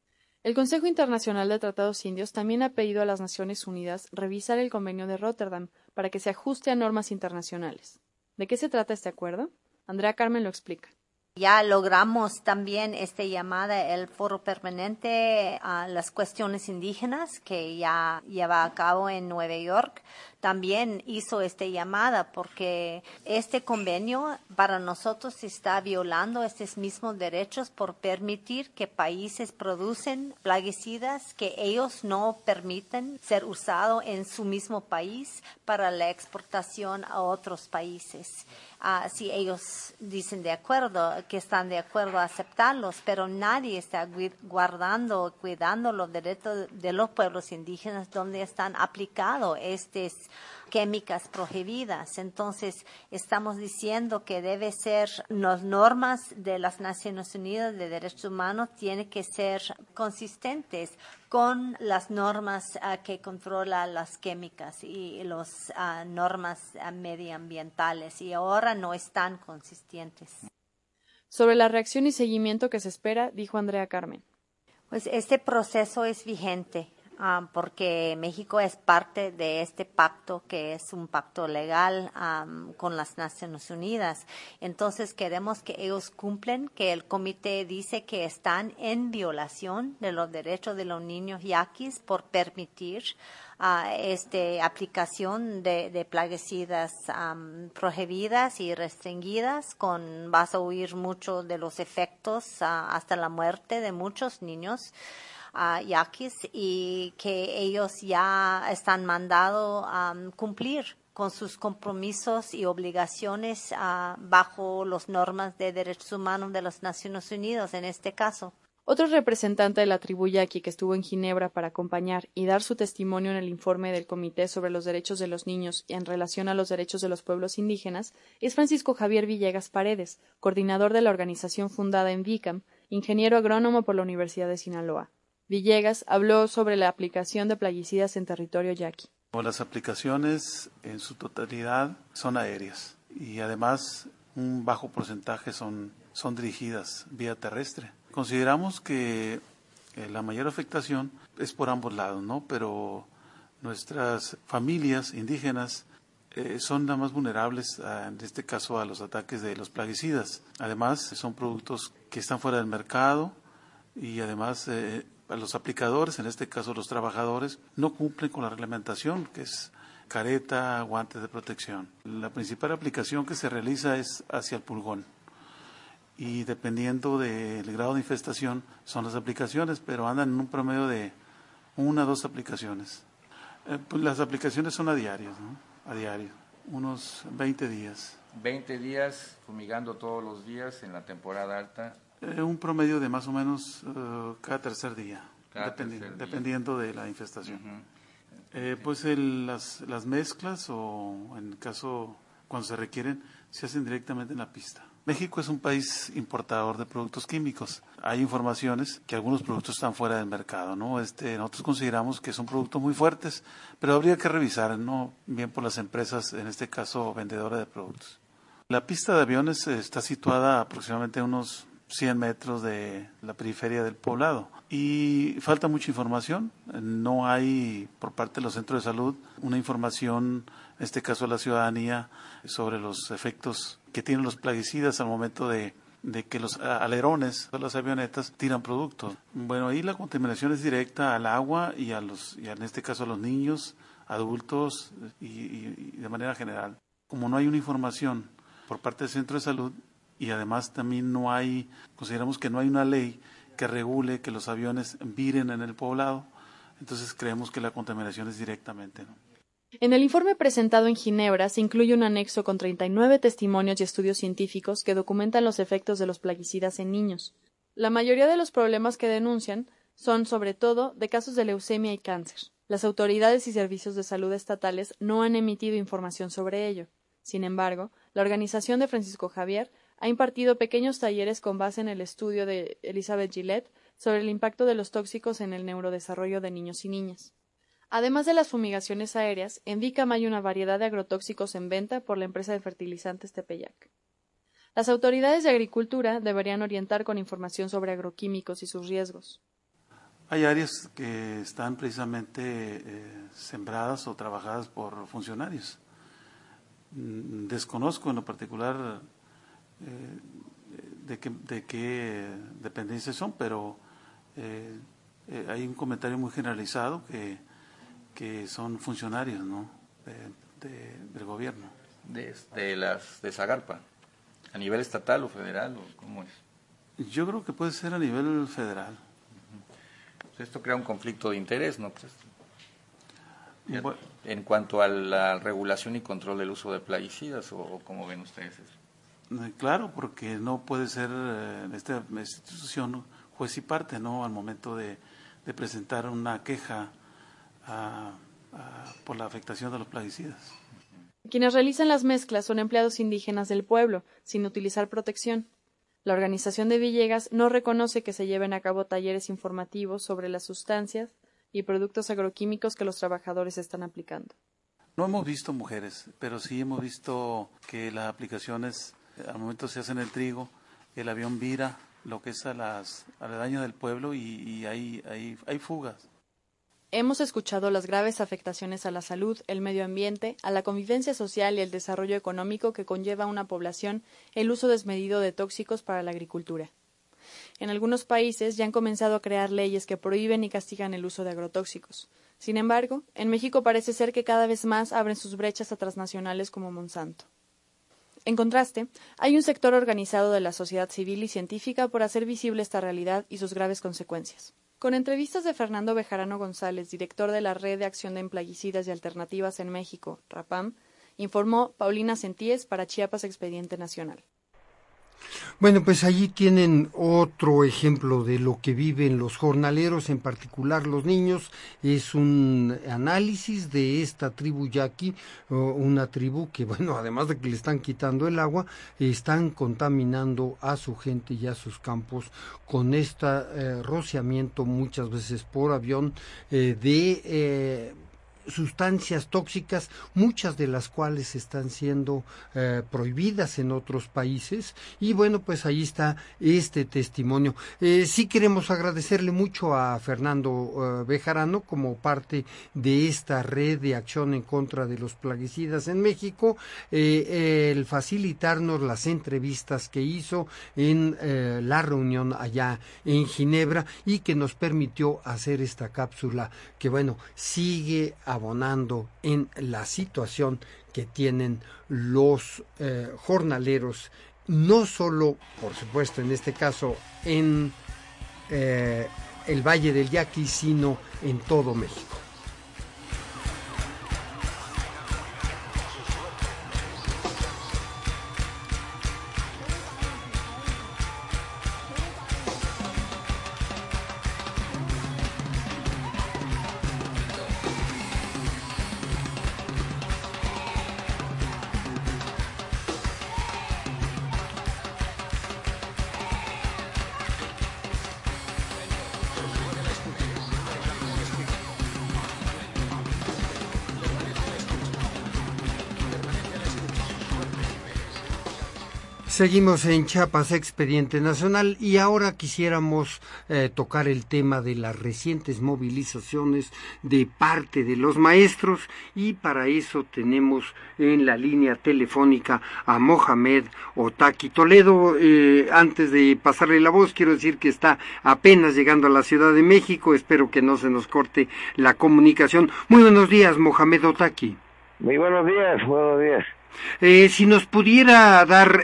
[SPEAKER 8] El Consejo Internacional de Tratados Indios también ha pedido a las Naciones Unidas revisar el Convenio de Róterdam para que se ajuste a normas internacionales. ¿De qué se trata este acuerdo? Andrea Carmen lo explica.
[SPEAKER 9] Ya logramos también esta llamada, el Foro Permanente a las Cuestiones Indígenas, que ya lleva a cabo en Nueva York. También hizo esta llamada porque este convenio para nosotros está violando estos mismos derechos por permitir que países producen plaguicidas que ellos no permiten ser usados en su mismo país para la exportación a otros países. Si ellos dicen que están de acuerdo a aceptarlos, pero nadie está cuidando los derechos de los pueblos indígenas donde están aplicados estas químicas prohibidas. Entonces, estamos diciendo que debe ser, las normas de las Naciones Unidas de Derechos Humanos tienen que ser consistentes con las normas que controlan las químicas y las normas medioambientales, y ahora no están consistentes.
[SPEAKER 8] Sobre la reacción y seguimiento que se espera, dijo Andrea Carmen.
[SPEAKER 9] Pues este proceso es vigente. Porque México es parte de este pacto que es un pacto legal con las Naciones Unidas. Entonces queremos que ellos cumplen, que el comité dice que están en violación de los derechos de los niños yaquis por permitir aplicación de plaguicidas prohibidas y restringidas. Vas a oír mucho de los efectos hasta la muerte de muchos niños yaquis, y que ellos ya están mandados a cumplir con sus compromisos y obligaciones bajo las normas de derechos humanos de las Naciones Unidas en este caso.
[SPEAKER 8] Otro representante de la tribu yaqui que estuvo en Ginebra para acompañar y dar su testimonio en el informe del Comité sobre los Derechos de los Niños y en relación a los derechos de los pueblos indígenas es Francisco Javier Villegas Paredes, coordinador de la organización fundada en Vicam, ingeniero agrónomo por la Universidad de Sinaloa. Villegas habló sobre la aplicación de plaguicidas en territorio yaqui.
[SPEAKER 11] Las aplicaciones en su totalidad son aéreas y además un bajo porcentaje son dirigidas vía terrestre. Consideramos que la mayor afectación es por ambos lados, ¿no? Pero nuestras familias indígenas son las más vulnerables, en este caso, a los ataques de los plaguicidas. Además, son productos que están fuera del mercado y además a los aplicadores, en este caso los trabajadores, no cumplen con la reglamentación, que es careta, guantes de protección. La principal aplicación que se realiza es hacia el pulgón y dependiendo del grado de infestación son las aplicaciones, pero andan en un promedio de 1 a 2 aplicaciones. Pues las aplicaciones son a diario, ¿no? A diario, unos 20 días.
[SPEAKER 12] 20 días fumigando todos los días en la temporada alta.
[SPEAKER 11] Un promedio de más o menos cada tercer día, dependiendo de la infestación. Pues las mezclas o en el caso cuando se requieren se hacen directamente en la pista. México es un país importador de productos químicos. Hay informaciones que algunos productos están fuera del mercado, ¿no? Nosotros consideramos que son productos muy fuertes, pero habría que revisar, ¿no? Bien por las empresas, en este caso vendedoras de productos. La pista de aviones está situada aproximadamente a unos 100 metros de la periferia del poblado y falta mucha información. No hay por parte de los centros de salud una información, en este caso a la ciudadanía, sobre los efectos que tienen los plaguicidas al momento de que los alerones de las avionetas tiran productos. Bueno, ahí la contaminación es directa al agua y en este caso a los niños, adultos y de manera general. Como no hay una información por parte del centro de salud y además también consideramos que no hay una ley que regule que los aviones viren en el poblado, entonces creemos que la contaminación es directamente, ¿no?
[SPEAKER 8] En el informe presentado en Ginebra se incluye un anexo con 39 testimonios y estudios científicos que documentan los efectos de los plaguicidas en niños. La mayoría de los problemas que denuncian son, sobre todo, de casos de leucemia y cáncer. Las autoridades y servicios de salud estatales no han emitido información sobre ello. Sin embargo, la organización de Francisco Javier ha impartido pequeños talleres con base en el estudio de Elizabeth Gillette sobre el impacto de los tóxicos en el neurodesarrollo de niños y niñas. Además de las fumigaciones aéreas, en Vicam hay una variedad de agrotóxicos en venta por la empresa de fertilizantes Tepeyac. Las autoridades de agricultura deberían orientar con información sobre agroquímicos y sus riesgos.
[SPEAKER 11] Hay áreas que están precisamente sembradas o trabajadas por funcionarios. Desconozco en lo particular de qué dependencias son, pero hay un comentario muy generalizado que son funcionarios, ¿no? del gobierno.
[SPEAKER 12] De Zagarpa, ¿a nivel estatal o federal o cómo es?
[SPEAKER 11] Yo creo que puede ser a nivel federal.
[SPEAKER 12] Pues esto crea un conflicto de interés, ¿no? Pues en cuanto a la regulación y control del uso de plaguicidas, ¿o cómo ven ustedes eso?
[SPEAKER 11] Claro, porque no puede ser en esta institución juez y parte, ¿no? Al momento de presentar una queja por la afectación de los plaguicidas.
[SPEAKER 8] Quienes realizan las mezclas son empleados indígenas del pueblo, sin utilizar protección. La organización de Villegas no reconoce que se lleven a cabo talleres informativos sobre las sustancias y productos agroquímicos que los trabajadores están aplicando.
[SPEAKER 11] No hemos visto mujeres, pero sí hemos visto que las aplicaciones al momento se hacen el trigo, el avión vira lo que es aledaño del pueblo y hay fugas.
[SPEAKER 8] Hemos escuchado las graves afectaciones a la salud, el medio ambiente, a la convivencia social y el desarrollo económico que conlleva a una población el uso desmedido de tóxicos para la agricultura. En algunos países ya han comenzado a crear leyes que prohíben y castigan el uso de agrotóxicos. Sin embargo, en México parece ser que cada vez más abren sus brechas a transnacionales como Monsanto. En contraste, hay un sector organizado de la sociedad civil y científica por hacer visible esta realidad y sus graves consecuencias. Con entrevistas de Fernando Bejarano González, director de la Red de Acción de Plaguicidas y Alternativas en México, RAPAM, informó Paulina Centíes para Chiapas Expediente Nacional.
[SPEAKER 4] Bueno, pues allí tienen otro ejemplo de lo que viven los jornaleros, en particular los niños. Es un análisis de esta tribu yaqui, una tribu que, bueno, además de que le están quitando el agua, están contaminando a su gente y a sus campos con este rociamiento muchas veces por avión de sustancias tóxicas, muchas de las cuales están siendo prohibidas en otros países, y bueno, pues ahí está este testimonio. Sí queremos agradecerle mucho a Fernando Bejarano como parte de esta red de acción en contra de los plaguicidas en México, el facilitarnos las entrevistas que hizo en la reunión allá en Ginebra y que nos permitió hacer esta cápsula que, bueno, sigue abonando en la situación que tienen los jornaleros, no solo, por supuesto, en este caso en el Valle del Yaqui, sino en todo México. Seguimos en Chiapas Expediente Nacional y ahora quisiéramos tocar el tema de las recientes movilizaciones de parte de los maestros, y para eso tenemos en la línea telefónica a Mohamed Otaki Toledo. Antes de pasarle la voz, quiero decir que está apenas llegando a la Ciudad de México. Espero que no se nos corte la comunicación. Muy buenos días, Mohamed Otaki.
[SPEAKER 13] Muy buenos días, buenos días.
[SPEAKER 4] Si nos pudiera dar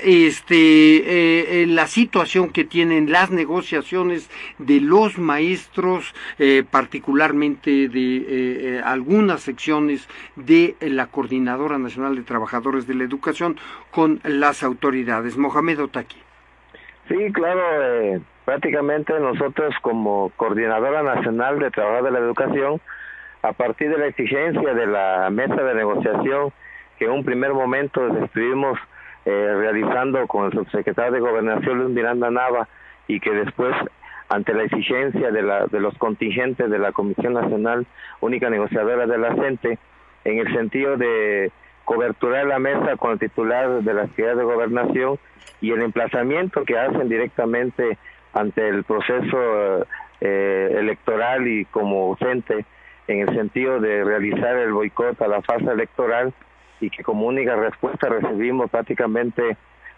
[SPEAKER 4] la situación que tienen las negociaciones de los maestros, particularmente de algunas secciones de la Coordinadora Nacional de Trabajadores de la Educación con las autoridades. Mohamed Otaki.
[SPEAKER 13] Sí, claro, prácticamente nosotros como Coordinadora Nacional de Trabajadores de la Educación, a partir de la exigencia de la mesa de negociación que en un primer momento estuvimos realizando con el subsecretario de Gobernación, Luis Miranda Nava, y que después, ante la exigencia de los contingentes de la Comisión Nacional Única Negociadora de la CENTE, en el sentido de coberturar la mesa con el titular de la Secretaría de Gobernación y el emplazamiento que hacen directamente ante el proceso electoral y como CENTE, en el sentido de realizar el boicot a la fase electoral, y que como única respuesta recibimos prácticamente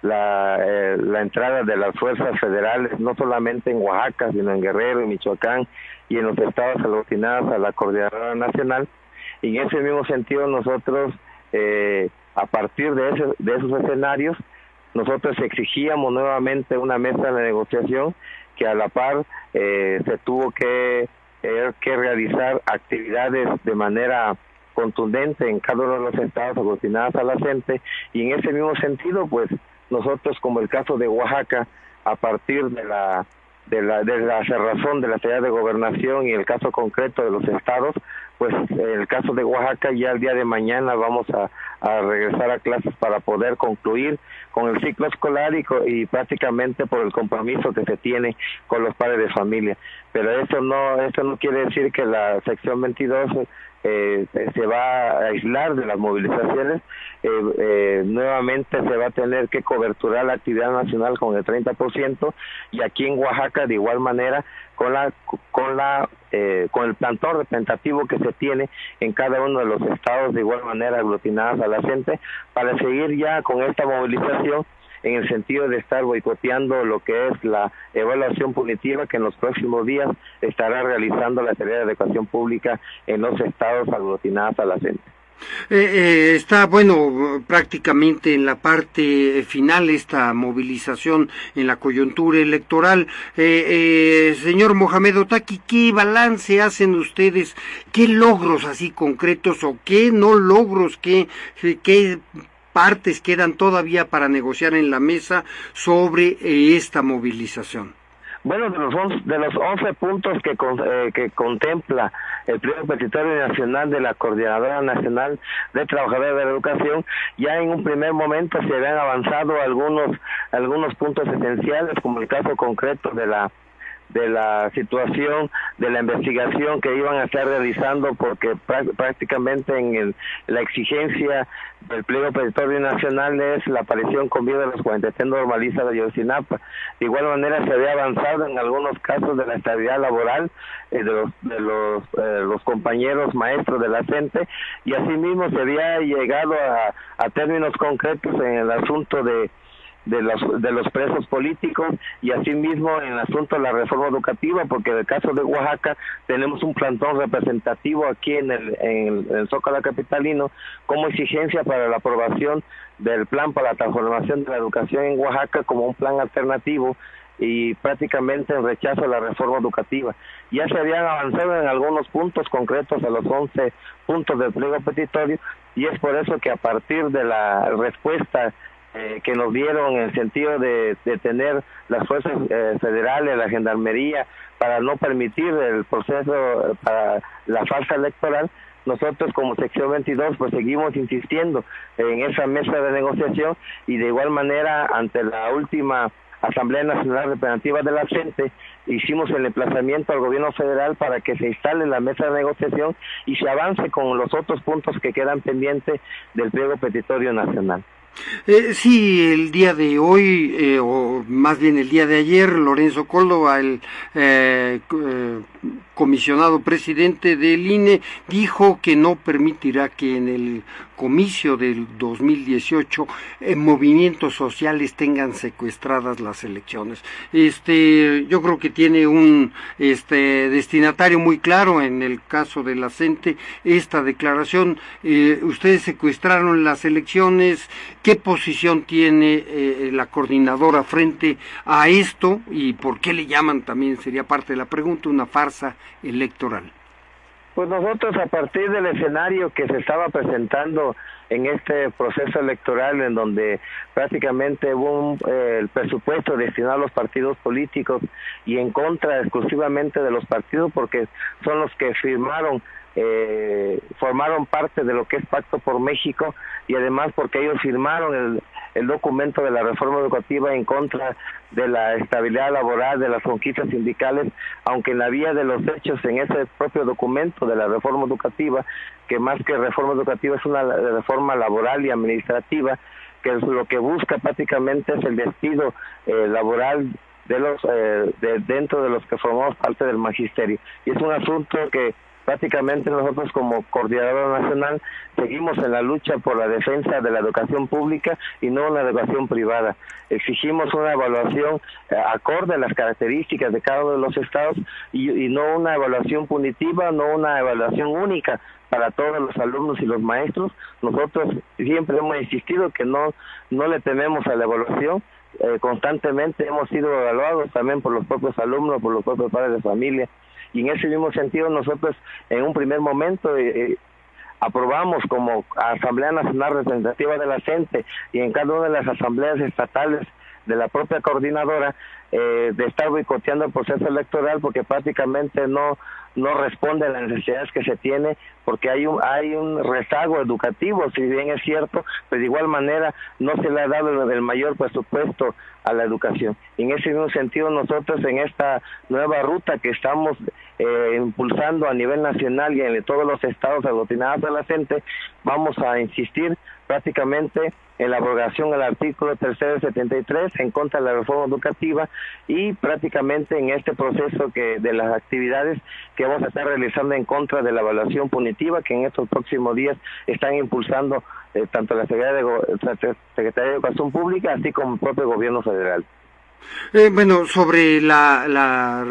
[SPEAKER 13] la entrada de las fuerzas federales, no solamente en Oaxaca, sino en Guerrero, en Michoacán y en los estados aglutinados a la Coordinadora Nacional. Y en ese mismo sentido nosotros, a partir de esos escenarios, nosotros exigíamos nuevamente una mesa de negociación que a la par se tuvo que realizar actividades de manera contundente en cada uno de los estados aglutinados a la CENTE, y en ese mismo sentido, pues nosotros, como el caso de Oaxaca, a partir de la cerrazón de la Secretaría de Gobernación y el caso concreto de los estados, pues en el caso de Oaxaca ya el día de mañana vamos a regresar a clases para poder concluir con el ciclo escolar y prácticamente por el compromiso que se tiene con los padres de familia. Pero eso no quiere decir que la sección 22 se va a aislar de las movilizaciones. Nuevamente se va a tener que coberturar la actividad nacional con el 30%, y aquí en Oaxaca de igual manera con el plantón representativo que se tiene en cada uno de los estados de igual manera aglutinados a la CENTE, para seguir ya con esta movilización en el sentido de estar boicoteando lo que es la evaluación punitiva que en los próximos días estará realizando la Secretaría de Educación Pública en los estados aglutinados a la CENTE.
[SPEAKER 4] Está, bueno, prácticamente en la parte final esta movilización en la coyuntura electoral. Señor Mohamed Otaki, ¿qué balance hacen ustedes? ¿Qué logros así concretos o qué no logros? ¿Qué partes quedan todavía para negociar en la mesa sobre esta movilización?
[SPEAKER 13] Bueno, de los 11 puntos que contempla el primer petitorio nacional de la Coordinadora Nacional de Trabajadores de la Educación, ya en un primer momento se habían avanzado algunos puntos esenciales, como el caso concreto de de la situación de la investigación que iban a estar realizando, porque prácticamente en la exigencia del pliego petitorio nacional es la aparición con vida de los 43 normalistas de Ayotzinapa. De igual manera se había avanzado en algunos casos de la estabilidad laboral de los compañeros maestros de la CENTE, y asimismo se había llegado a términos concretos en el asunto de los presos políticos, y asimismo en el asunto de la reforma educativa, porque en el caso de Oaxaca tenemos un plantón representativo aquí en el Zócalo capitalino como exigencia para la aprobación del plan para la transformación de la educación en Oaxaca como un plan alternativo, y prácticamente en rechazo a la reforma educativa. Ya se habían avanzado en algunos puntos concretos a los 11 puntos del pliego petitorio, y es por eso que a partir de la respuesta que nos dieron en el sentido de tener las fuerzas federales, la gendarmería, para no permitir el proceso para la farsa electoral, nosotros como sección 22 pues seguimos insistiendo en esa mesa de negociación, y de igual manera ante la última Asamblea Nacional Representativa de la CENTE hicimos el emplazamiento al gobierno federal para que se instale la mesa de negociación y se avance con los otros puntos que quedan pendientes del pliego petitorio nacional.
[SPEAKER 4] Sí, el día de hoy, o más bien el día de ayer, Lorenzo Córdoba, el comisionado presidente del INE, dijo que no permitirá que en el comicio del 2018 movimientos sociales tengan secuestradas las elecciones. Yo creo que tiene un destinatario muy claro en el caso de la CENTE esta declaración. Ustedes secuestraron las elecciones. ¿Qué posición tiene la coordinadora frente a esto, y por qué le llaman, también sería parte de la pregunta, una farsa electoral?
[SPEAKER 13] Pues nosotros, a partir del escenario que se estaba presentando en este proceso electoral, en donde prácticamente hubo el presupuesto destinado a los partidos políticos y en contra exclusivamente de los partidos, porque son los que formaron parte de lo que es Pacto por México, y además porque ellos firmaron el documento de la reforma educativa en contra de la estabilidad laboral, de las conquistas sindicales, aunque en la vía de los hechos, en ese propio documento de la reforma educativa, que más que reforma educativa es una reforma laboral y administrativa, que es lo que busca prácticamente es el despido laboral dentro de los que formamos parte del magisterio. Y es un asunto que prácticamente nosotros como Coordinadora Nacional seguimos en la lucha por la defensa de la educación pública y no una educación privada. Exigimos una evaluación acorde a las características de cada uno de los estados y no una evaluación punitiva, no una evaluación única para todos los alumnos y los maestros. Nosotros siempre hemos insistido que no le tememos a la evaluación. Constantemente hemos sido evaluados también por los propios alumnos, por los propios padres de familia. Y en ese mismo sentido nosotros en un primer momento aprobamos como Asamblea Nacional Representativa de la CENTE y en cada una de las asambleas estatales de la propia coordinadora de estar boicoteando el proceso electoral, porque prácticamente no responde a las necesidades que se tiene, porque hay un rezago educativo, si bien es cierto, pero de igual manera no se le ha dado el mayor presupuesto a la educación. En ese mismo sentido nosotros en esta nueva ruta que estamos impulsando a nivel nacional y en todos los estados aglutinados de la CENTE, vamos a insistir prácticamente en la abrogación del artículo 3 del 73 en contra de la reforma educativa, y prácticamente en este proceso de las actividades que vamos a estar realizando en contra de la evaluación punitiva que en estos próximos días están impulsando tanto la Secretaría de Educación Pública así como el propio gobierno federal.
[SPEAKER 4] Sobre la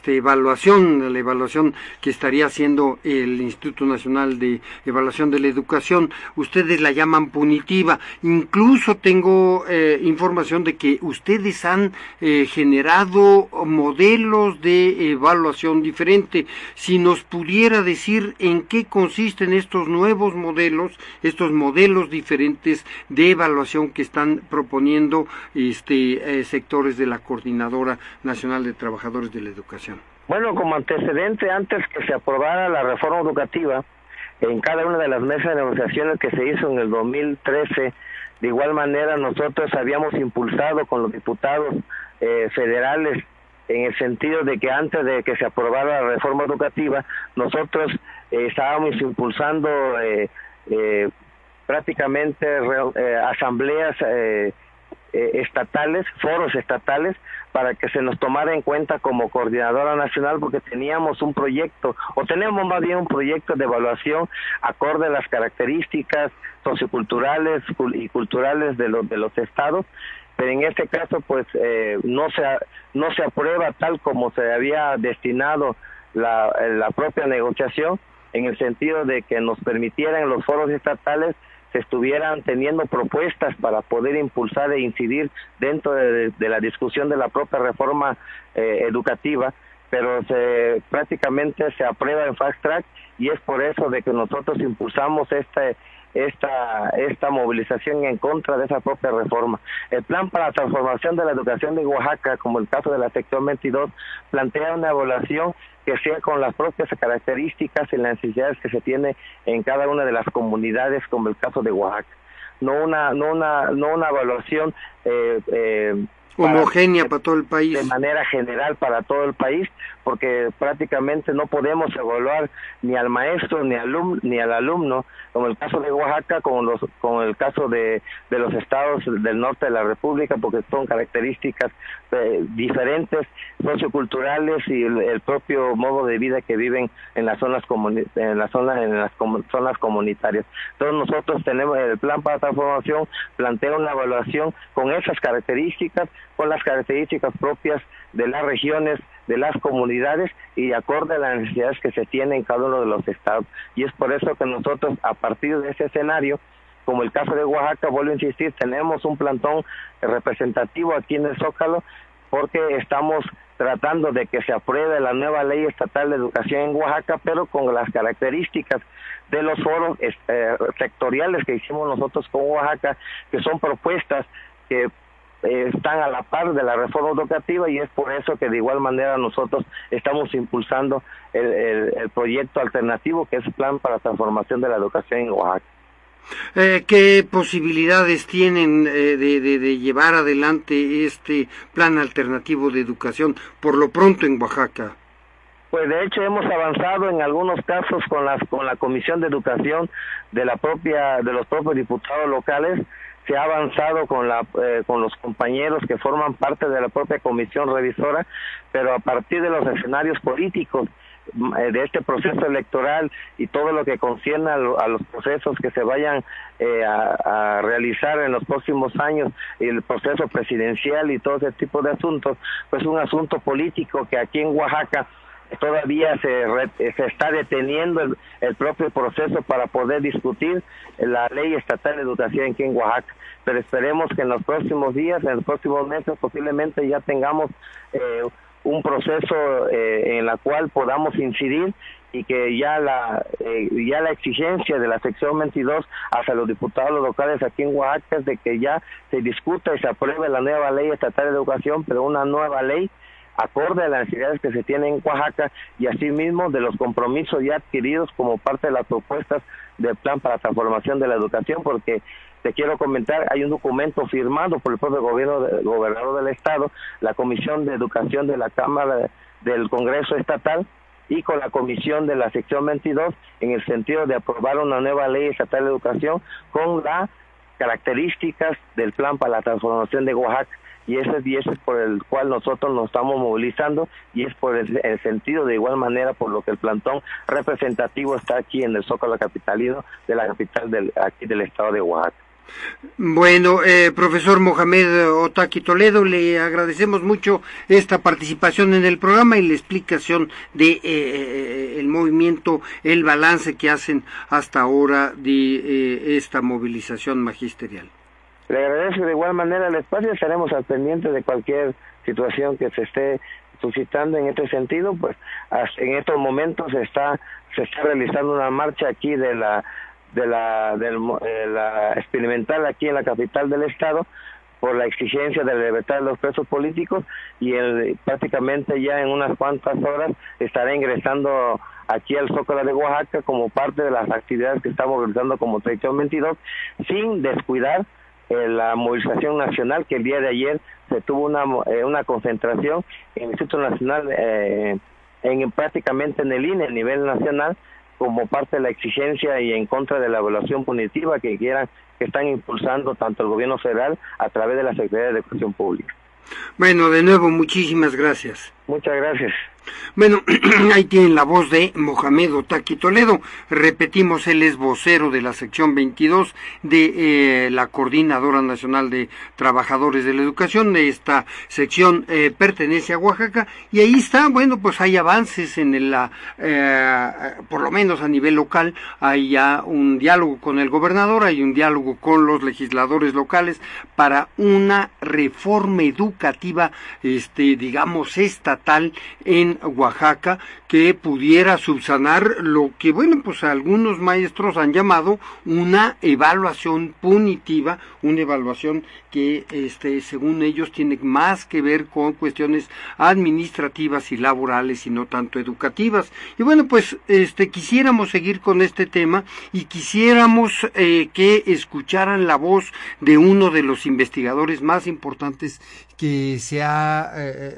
[SPEAKER 4] evaluación que estaría haciendo el Instituto Nacional de Evaluación de la Educación, ustedes la llaman punitiva. Incluso tengo información de que ustedes han generado modelos de evaluación diferente. Si nos pudiera decir en qué consisten estos nuevos modelos, estos modelos diferentes de evaluación que están proponiendo sectores de la Coordinadora Nacional de Trabajadores de la Educación.
[SPEAKER 13] Bueno, como antecedente, antes que se aprobara la reforma educativa, en cada una de las mesas de negociaciones que se hizo en el 2013, de igual manera nosotros habíamos impulsado con los diputados federales en el sentido de que antes de que se aprobara la reforma educativa, nosotros estábamos impulsando prácticamente asambleas estatales, foros estatales, para que se nos tomara en cuenta como coordinadora nacional, porque teníamos un proyecto, o tenemos más bien un proyecto de evaluación acorde a las características socioculturales y culturales de los estados, pero en este caso pues no se aprueba tal como se había destinado la propia negociación, en el sentido de que nos permitieran los foros estatales se estuvieran teniendo propuestas para poder impulsar e incidir dentro de la discusión de la propia reforma educativa, pero prácticamente se aprueba en fast track, y es por eso de que nosotros impulsamos esta movilización en contra de esa propia reforma. El plan para la transformación de la educación de Oaxaca, como el caso de la sección 22, plantea una evaluación que sea con las propias características y las necesidades que se tiene en cada una de las comunidades, como el caso de Oaxaca. No una evaluación
[SPEAKER 4] homogénea para todo el país,
[SPEAKER 13] de manera general para todo el país, porque prácticamente no podemos evaluar ni al maestro ni al alumno, como el caso de Oaxaca, como el caso de los estados del norte de la República, porque son características diferentes, socioculturales, y el propio modo de vida que viven en las zonas zonas comunitarias. Entonces nosotros tenemos el plan para transformación, plantea una evaluación con esas características, con las características propias de las regiones, de las comunidades, y acorde a las necesidades que se tienen en cada uno de los estados. Y es por eso que nosotros, a partir de ese escenario, como el caso de Oaxaca, vuelvo a insistir, tenemos un plantón representativo aquí en el Zócalo, porque estamos tratando de que se apruebe la nueva ley estatal de educación en Oaxaca, pero con las características de los foros sectoriales que hicimos nosotros con Oaxaca, que son propuestas que están a la par de la reforma educativa, y es por eso que de igual manera nosotros estamos impulsando el proyecto alternativo, que es el plan para la transformación de la educación en Oaxaca.
[SPEAKER 4] ¿Qué posibilidades tienen de llevar adelante este plan alternativo de educación por lo pronto en Oaxaca?
[SPEAKER 13] Pues de hecho hemos avanzado en algunos casos con la Comisión de Educación de los propios diputados locales. Se ha avanzado con los compañeros que forman parte de la propia comisión revisora, pero a partir de los escenarios políticos de este proceso electoral y todo lo que concierne a los procesos que se vayan a realizar en los próximos años, y el proceso presidencial y todo ese tipo de asuntos, pues un asunto político que aquí en Oaxaca todavía se está deteniendo el propio proceso para poder discutir la ley estatal de educación aquí en Oaxaca, pero esperemos que en los próximos días, en los próximos meses, posiblemente ya tengamos un proceso en la cual podamos incidir, y que ya la exigencia de la sección 22 hacia los diputados locales aquí en Oaxaca es de que ya se discuta y se apruebe la nueva ley estatal de educación, pero una nueva ley acorde a las necesidades que se tienen en Oaxaca, y asimismo de los compromisos ya adquiridos como parte de las propuestas del plan para la transformación de la educación, porque te quiero comentar, hay un documento firmado por el propio gobernador del estado, la Comisión de Educación de la Cámara del Congreso Estatal, y con la comisión de la sección 22, en el sentido de aprobar una nueva ley estatal de educación con las características del plan para la transformación de Oaxaca. Y ese es por el cual nosotros nos estamos movilizando, y es por el sentido de igual manera por lo que el plantón representativo está aquí en el Zócalo capitalino de la capital aquí del estado de Oaxaca.
[SPEAKER 4] Bueno, profesor Mohamed Otaki Toledo, le agradecemos mucho esta participación en el programa y la explicación de el movimiento, el balance que hacen hasta ahora de esta movilización magisterial.
[SPEAKER 13] Le agradezco de igual manera el espacio, estaremos al pendiente de cualquier situación que se esté suscitando en este sentido. Pues en estos momentos se está realizando una marcha aquí de la experimental aquí en la capital del estado por la exigencia de la libertad de los presos políticos, y prácticamente ya en unas cuantas horas estará ingresando aquí al Zócalo de Oaxaca como parte de las actividades que estamos realizando como sección 22, sin descuidar la movilización nacional, que el día de ayer se tuvo una concentración en el Instituto Nacional, prácticamente en el INE a nivel nacional, como parte de la exigencia y en contra de la evaluación punitiva que están impulsando tanto el gobierno federal a través de la Secretaría de Educación Pública.
[SPEAKER 4] Bueno, de nuevo, muchísimas gracias.
[SPEAKER 13] Muchas gracias.
[SPEAKER 4] Bueno, ahí tienen la voz de Mohamed Otaki Toledo. Repetimos, él es vocero de la sección 22 de la Coordinadora Nacional de Trabajadores de la Educación. Esta sección pertenece a Oaxaca y ahí está, bueno, pues hay avances en por lo menos a nivel local. Hay ya un diálogo con el gobernador, hay un diálogo con los legisladores locales para una reforma educativa, digamos, estatal en Oaxaca, que pudiera subsanar lo que, bueno, pues algunos maestros han llamado una evaluación punitiva, una evaluación que, según ellos, tiene más que ver con cuestiones administrativas y laborales y no tanto educativas. Y bueno, pues, quisiéramos seguir con este tema y quisiéramos que escucharan la voz de uno de los investigadores más importantes que se ha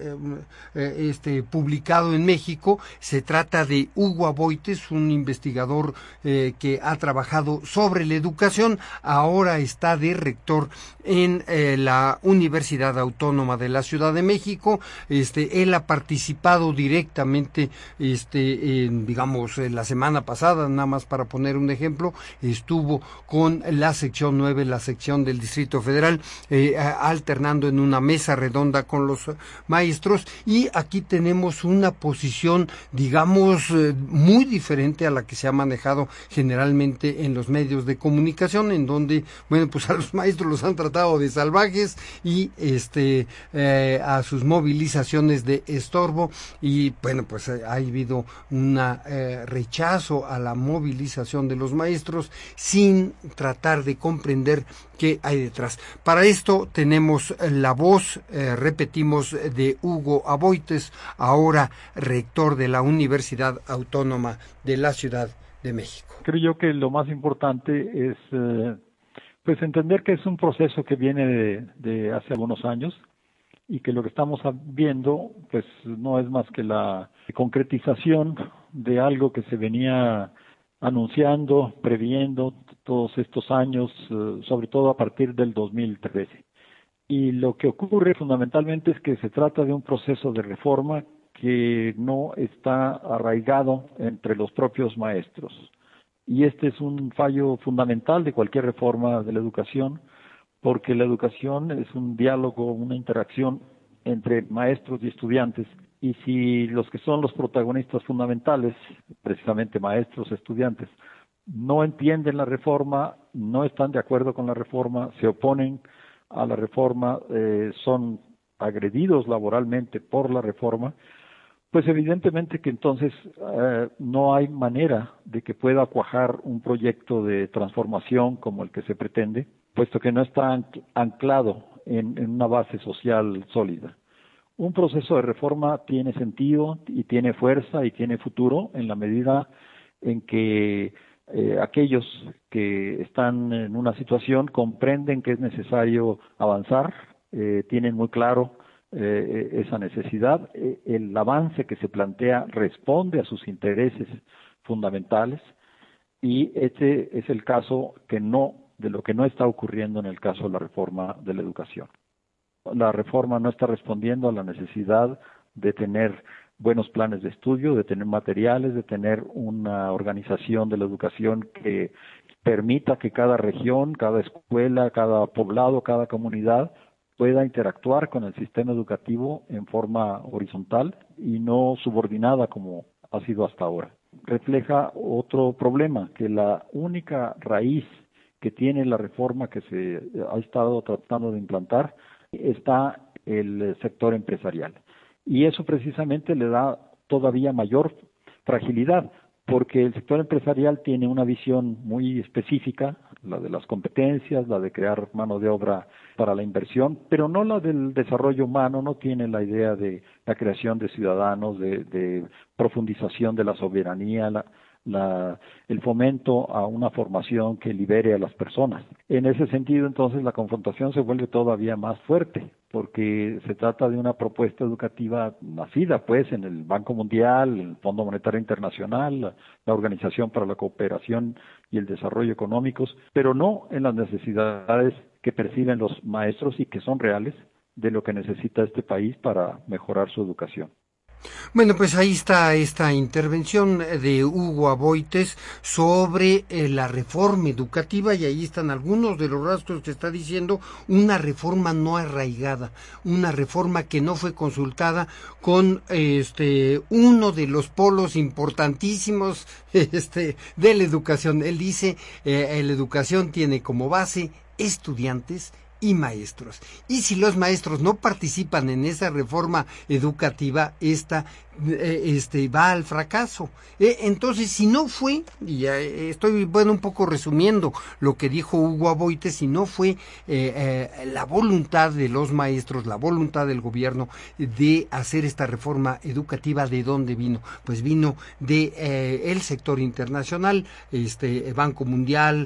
[SPEAKER 4] publicado en México. Se trata de Hugo Aboites, un investigador que ha trabajado sobre la educación, ahora está de rector en la Universidad Autónoma de la Ciudad de México. Él ha participado directamente, digamos, la semana pasada, nada más para poner un ejemplo, estuvo con la sección 9, la sección del Distrito Federal, alternando en una mesa redonda con los maestros, y aquí tenemos una posición, digamos, muy diferente a la que se ha manejado generalmente en los medios de comunicación, en donde, bueno, pues a los maestros los han tratado de salvajes y a sus movilizaciones de estorbo, y bueno, pues ha habido un rechazo a la movilización de los maestros sin tratar de comprender qué hay detrás. Para esto tenemos la voz, repetimos, de Hugo Aboites, ahora rector de la Universidad Autónoma de la Ciudad de México.
[SPEAKER 14] Creo yo que lo más importante es pues entender que es un proceso que viene de hace algunos años y que lo que estamos viendo pues no es más que la concretización de algo que se venía anunciando, previendo todos estos años, sobre todo a partir del 2013. Y lo que ocurre fundamentalmente es que se trata de un proceso de reforma que no está arraigado entre los propios maestros. Y este es un fallo fundamental de cualquier reforma de la educación, porque la educación es un diálogo, una interacción entre maestros y estudiantes. Y si los que son los protagonistas fundamentales, precisamente maestros, estudiantes, no entienden la reforma, no están de acuerdo con la reforma, se oponen a la reforma, son agredidos laboralmente por la reforma, pues evidentemente que entonces no hay manera de que pueda cuajar un proyecto de transformación como el que se pretende, puesto que no está anclado en una base social sólida. Un proceso de reforma tiene sentido y tiene fuerza y tiene futuro en la medida en que aquellos que están en una situación comprenden que es necesario avanzar, tienen muy claro esa necesidad, el avance que se plantea responde a sus intereses fundamentales, y este es el caso de lo que no está ocurriendo en el caso de la reforma de la educación. La reforma no está respondiendo a la necesidad de tener buenos planes de estudio, de tener materiales, de tener una organización de la educación que permita que cada región, cada escuela, cada poblado, cada comunidad pueda interactuar con el sistema educativo en forma horizontal y no subordinada como ha sido hasta ahora. Refleja otro problema, que la única raíz que tiene la reforma que se ha estado tratando de implantar está el sector empresarial. Y eso precisamente le da todavía mayor fragilidad, porque el sector empresarial tiene una visión muy específica, la de las competencias, la de crear mano de obra para la inversión, pero no la del desarrollo humano, no tiene la idea de la creación de ciudadanos, de profundización de la soberanía, el fomento a una formación que libere a las personas. En ese sentido, entonces, la confrontación se vuelve todavía más fuerte, porque se trata de una propuesta educativa nacida, pues, en el Banco Mundial, el Fondo Monetario Internacional, la Organización para la Cooperación y el Desarrollo Económicos, pero no en las necesidades que perciben los maestros y que son reales de lo que necesita este país para mejorar su educación.
[SPEAKER 4] Bueno, pues ahí está esta intervención de Hugo Aboites sobre la reforma educativa, y ahí están algunos de los rastros que está diciendo: una reforma no arraigada, una reforma que no fue consultada con uno de los polos importantísimos de la educación. Él dice, la educación tiene como base estudiantes y maestros. Y si los maestros no participan en esa reforma educativa, esta va al fracaso. Entonces, si no fue, y estoy un poco resumiendo lo que dijo Hugo Aboites, si no fue la voluntad de los maestros, la voluntad del gobierno de hacer esta reforma educativa, ¿de dónde vino? Pues vino de el sector internacional, Banco Mundial,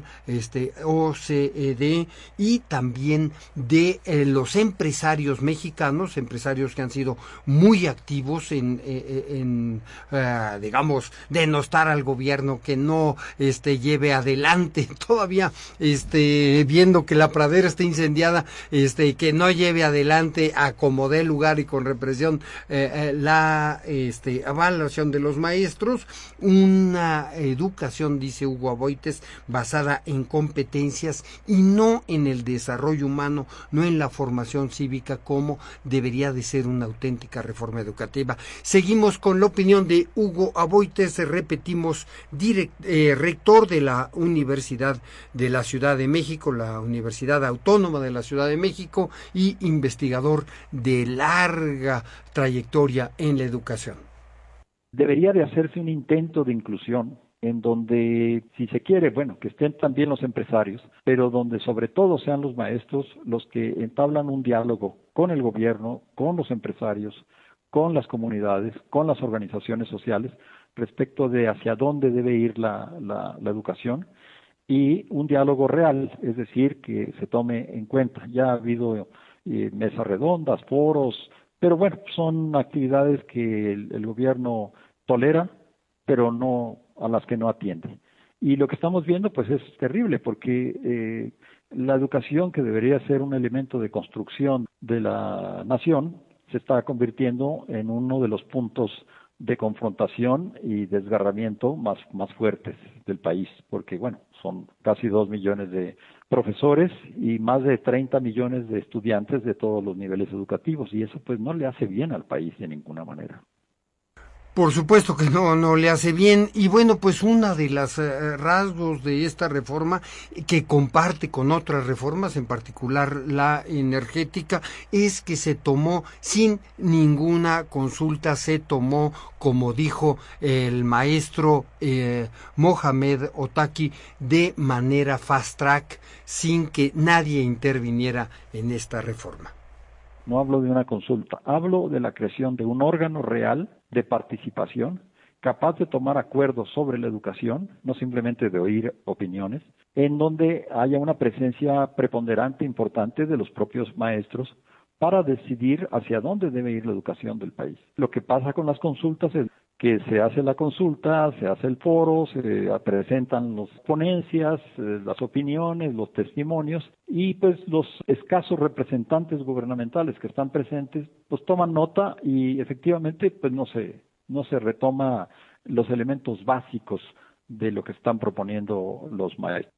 [SPEAKER 4] OCDE, y también de los empresarios mexicanos, empresarios que han sido muy activos en digamos, denostar al gobierno, que no lleve adelante, todavía viendo que la pradera está incendiada, que no lleve adelante a como dé lugar y con represión la evaluación de los maestros, una educación, dice Hugo Aboites, basada en competencias y no en el desarrollo humano, no en la formación cívica, como debería de ser una auténtica reforma educativa. Seguimos con la opinión de Hugo Aboites, repetimos, rector de la Universidad de la Ciudad de México, la Universidad Autónoma de la Ciudad de México, y investigador de larga trayectoria en la educación.
[SPEAKER 14] Debería de hacerse un intento de inclusión en donde, si se quiere, que estén también los empresarios, pero donde sobre todo sean los maestros los que entablan un diálogo con el gobierno, con los empresarios, con las comunidades, con las organizaciones sociales, respecto de hacia dónde debe ir la educación, y un diálogo real, es decir, que se tome en cuenta. Ya ha habido mesas redondas, foros, pero son actividades que el gobierno tolera, pero no a las que no atiende. Y lo que estamos viendo pues es terrible, porque la educación, que debería ser un elemento de construcción de la nación, se está convirtiendo en uno de los puntos de confrontación y desgarramiento más fuertes del país, porque son casi 2 millones de profesores y más de 30 millones de estudiantes de todos los niveles educativos, y eso pues no le hace bien al país de ninguna manera.
[SPEAKER 4] Por supuesto que no le hace bien. Y pues una de las rasgos de esta reforma, que comparte con otras reformas, en particular la energética, es que se tomó sin ninguna consulta, se tomó, como dijo el maestro Mohamed Otaki, de manera fast track, sin que nadie interviniera en esta reforma.
[SPEAKER 14] No hablo de una consulta, hablo de la creación de un órgano real de participación, capaz de tomar acuerdos sobre la educación, no simplemente de oír opiniones, en donde haya una presencia preponderante, importante, de los propios maestros para decidir hacia dónde debe ir la educación del país. Lo que pasa con las consultas es que se hace la consulta, se hace el foro, se presentan las ponencias, las opiniones, los testimonios, y pues los escasos representantes gubernamentales que están presentes pues toman nota, y efectivamente pues no se retoma los elementos básicos de lo que están proponiendo los maestros.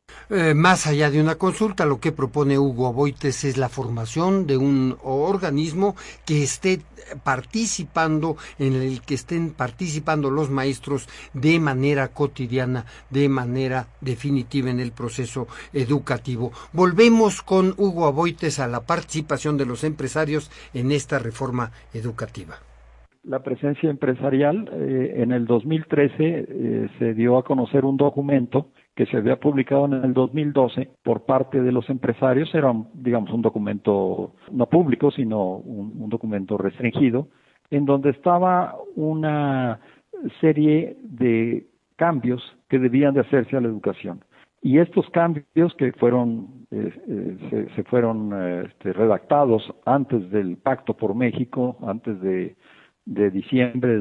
[SPEAKER 4] Más allá de una consulta, lo que propone Hugo Aboites es la formación de un organismo que esté participando, en el que estén participando los maestros de manera cotidiana, de manera definitiva en el proceso educativo. Volvemos con Hugo Aboites a la participación de los empresarios en esta reforma educativa.
[SPEAKER 14] La presencia empresarial, en el 2013 se dio a conocer un documento que se había publicado en el 2012 por parte de los empresarios. Era, un documento no público, sino un documento restringido, en donde estaba una serie de cambios que debían de hacerse a la educación. Y estos cambios que fueron se fueron redactados antes del Pacto por México, antes de diciembre de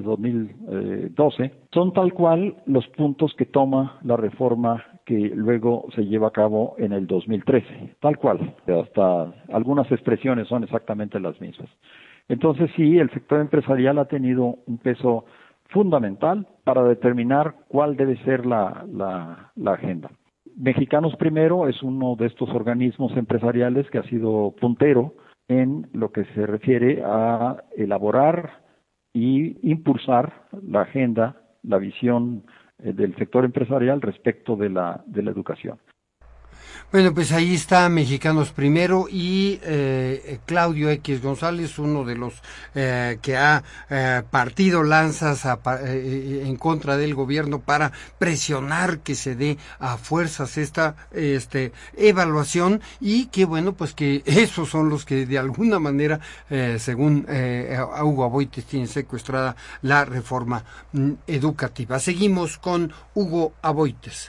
[SPEAKER 14] 2012, son tal cual los puntos que toma la reforma que luego se lleva a cabo en el 2013, tal cual, hasta algunas expresiones son exactamente las mismas. Entonces sí, el sector empresarial ha tenido un peso fundamental para determinar cuál debe ser la agenda. Mexicanos Primero es uno de estos organismos empresariales que ha sido puntero en lo que se refiere a elaborar y impulsar la agenda, la visión del sector empresarial respecto de la educación.
[SPEAKER 4] Bueno, pues ahí está Mexicanos Primero y Claudio X González, uno de los que ha partido lanzas en contra del gobierno para presionar que se dé a fuerzas esta evaluación, y que bueno, pues que esos son los que de alguna manera, según Hugo Aboites, tienen secuestrada la reforma educativa. Seguimos con Hugo Aboites.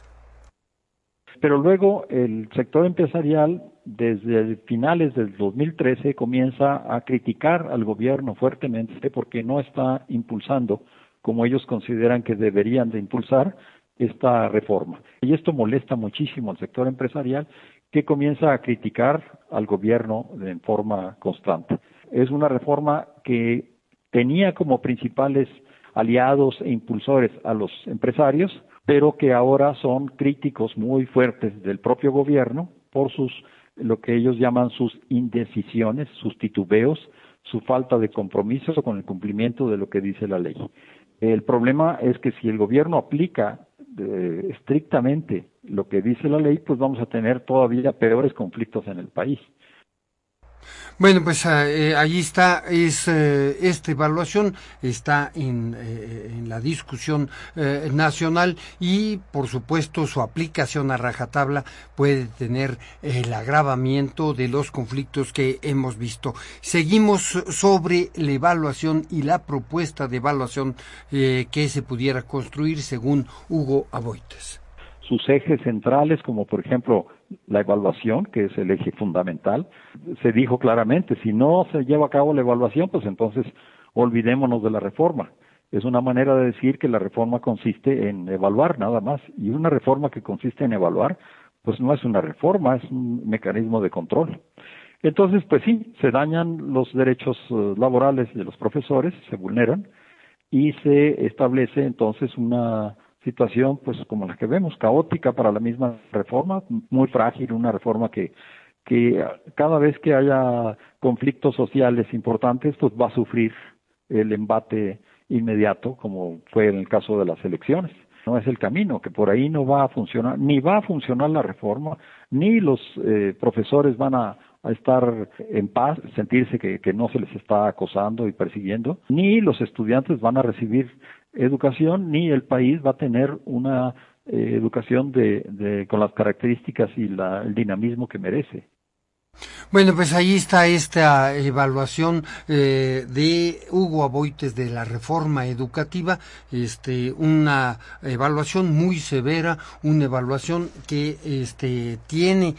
[SPEAKER 14] Pero luego el sector empresarial, desde finales del 2013, comienza a criticar al gobierno fuertemente porque no está impulsando, como ellos consideran que deberían de impulsar, esta reforma. Y esto molesta muchísimo al sector empresarial, que comienza a criticar al gobierno en forma constante. Es una reforma que tenía como principales aliados e impulsores a los empresarios, pero que ahora son críticos muy fuertes del propio gobierno por lo que ellos llaman sus indecisiones, sus titubeos, su falta de compromiso con el cumplimiento de lo que dice la ley. El problema es que si el gobierno aplica estrictamente lo que dice la ley, pues vamos a tener todavía peores conflictos en el país.
[SPEAKER 4] Bueno, pues ahí está, esta evaluación está en la discusión nacional, y por supuesto su aplicación a rajatabla puede tener el agravamiento de los conflictos que hemos visto. Seguimos sobre la evaluación y la propuesta de evaluación que se pudiera construir según Hugo Aboites.
[SPEAKER 14] Sus ejes centrales, como por ejemplo la evaluación, que es el eje fundamental, se dijo claramente, si no se lleva a cabo la evaluación, pues entonces olvidémonos de la reforma. Es una manera de decir que la reforma consiste en evaluar nada más, y una reforma que consiste en evaluar, pues no es una reforma, es un mecanismo de control. Entonces, pues sí, se dañan los derechos laborales de los profesores, se vulneran, y se establece entonces una situación pues como la que vemos, caótica para la misma reforma, muy frágil, una reforma que cada vez que haya conflictos sociales importantes pues va a sufrir el embate inmediato, como fue en el caso de las elecciones. No es el camino, que por ahí no va a funcionar, ni va a funcionar la reforma, ni los profesores van a estar en paz, sentirse que no se les está acosando y persiguiendo, ni los estudiantes van a recibir educación, ni el país va a tener una educación con las características y el dinamismo que merece.
[SPEAKER 4] Bueno, pues ahí está esta evaluación de Hugo Aboites de la reforma educativa, una evaluación muy severa, una evaluación que tiene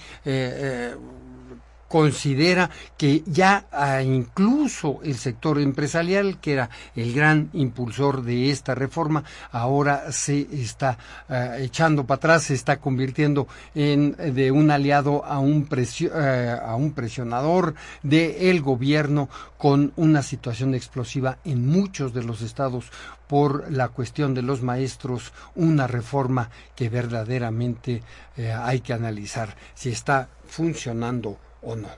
[SPEAKER 4] considera que ya incluso el sector empresarial, que era el gran impulsor de esta reforma, ahora se está echando para atrás, se está convirtiendo de un aliado a un presionador del gobierno, con una situación explosiva en muchos de los estados por la cuestión de los maestros, una reforma que verdaderamente hay que analizar si está funcionando o no.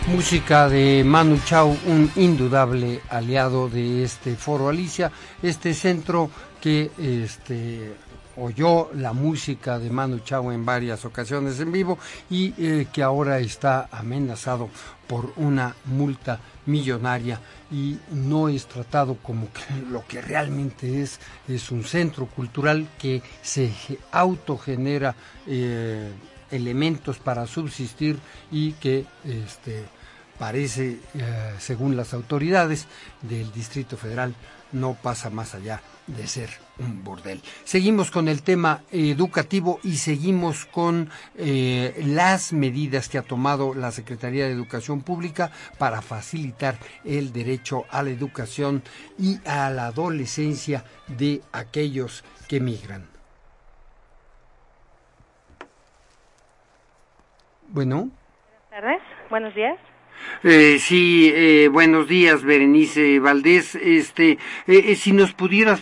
[SPEAKER 4] Música de Manu Chao, un indudable aliado de este Foro Alicia, este centro que oyó la música de Manu Chao en varias ocasiones en vivo y que ahora está amenazado por una multa millonaria y no es tratado como lo que realmente es un centro cultural que se autogenera elementos para subsistir y que parece, según las autoridades del Distrito Federal, no pasa más allá de ser un bordel. Seguimos con el tema educativo y seguimos con las medidas que ha tomado la Secretaría de Educación Pública para facilitar el derecho a la educación y a la adolescencia de aquellos que migran. Bueno.
[SPEAKER 15] Buenas tardes, buenos días.
[SPEAKER 4] Buenos días, Berenice Valdés. Si nos pudieras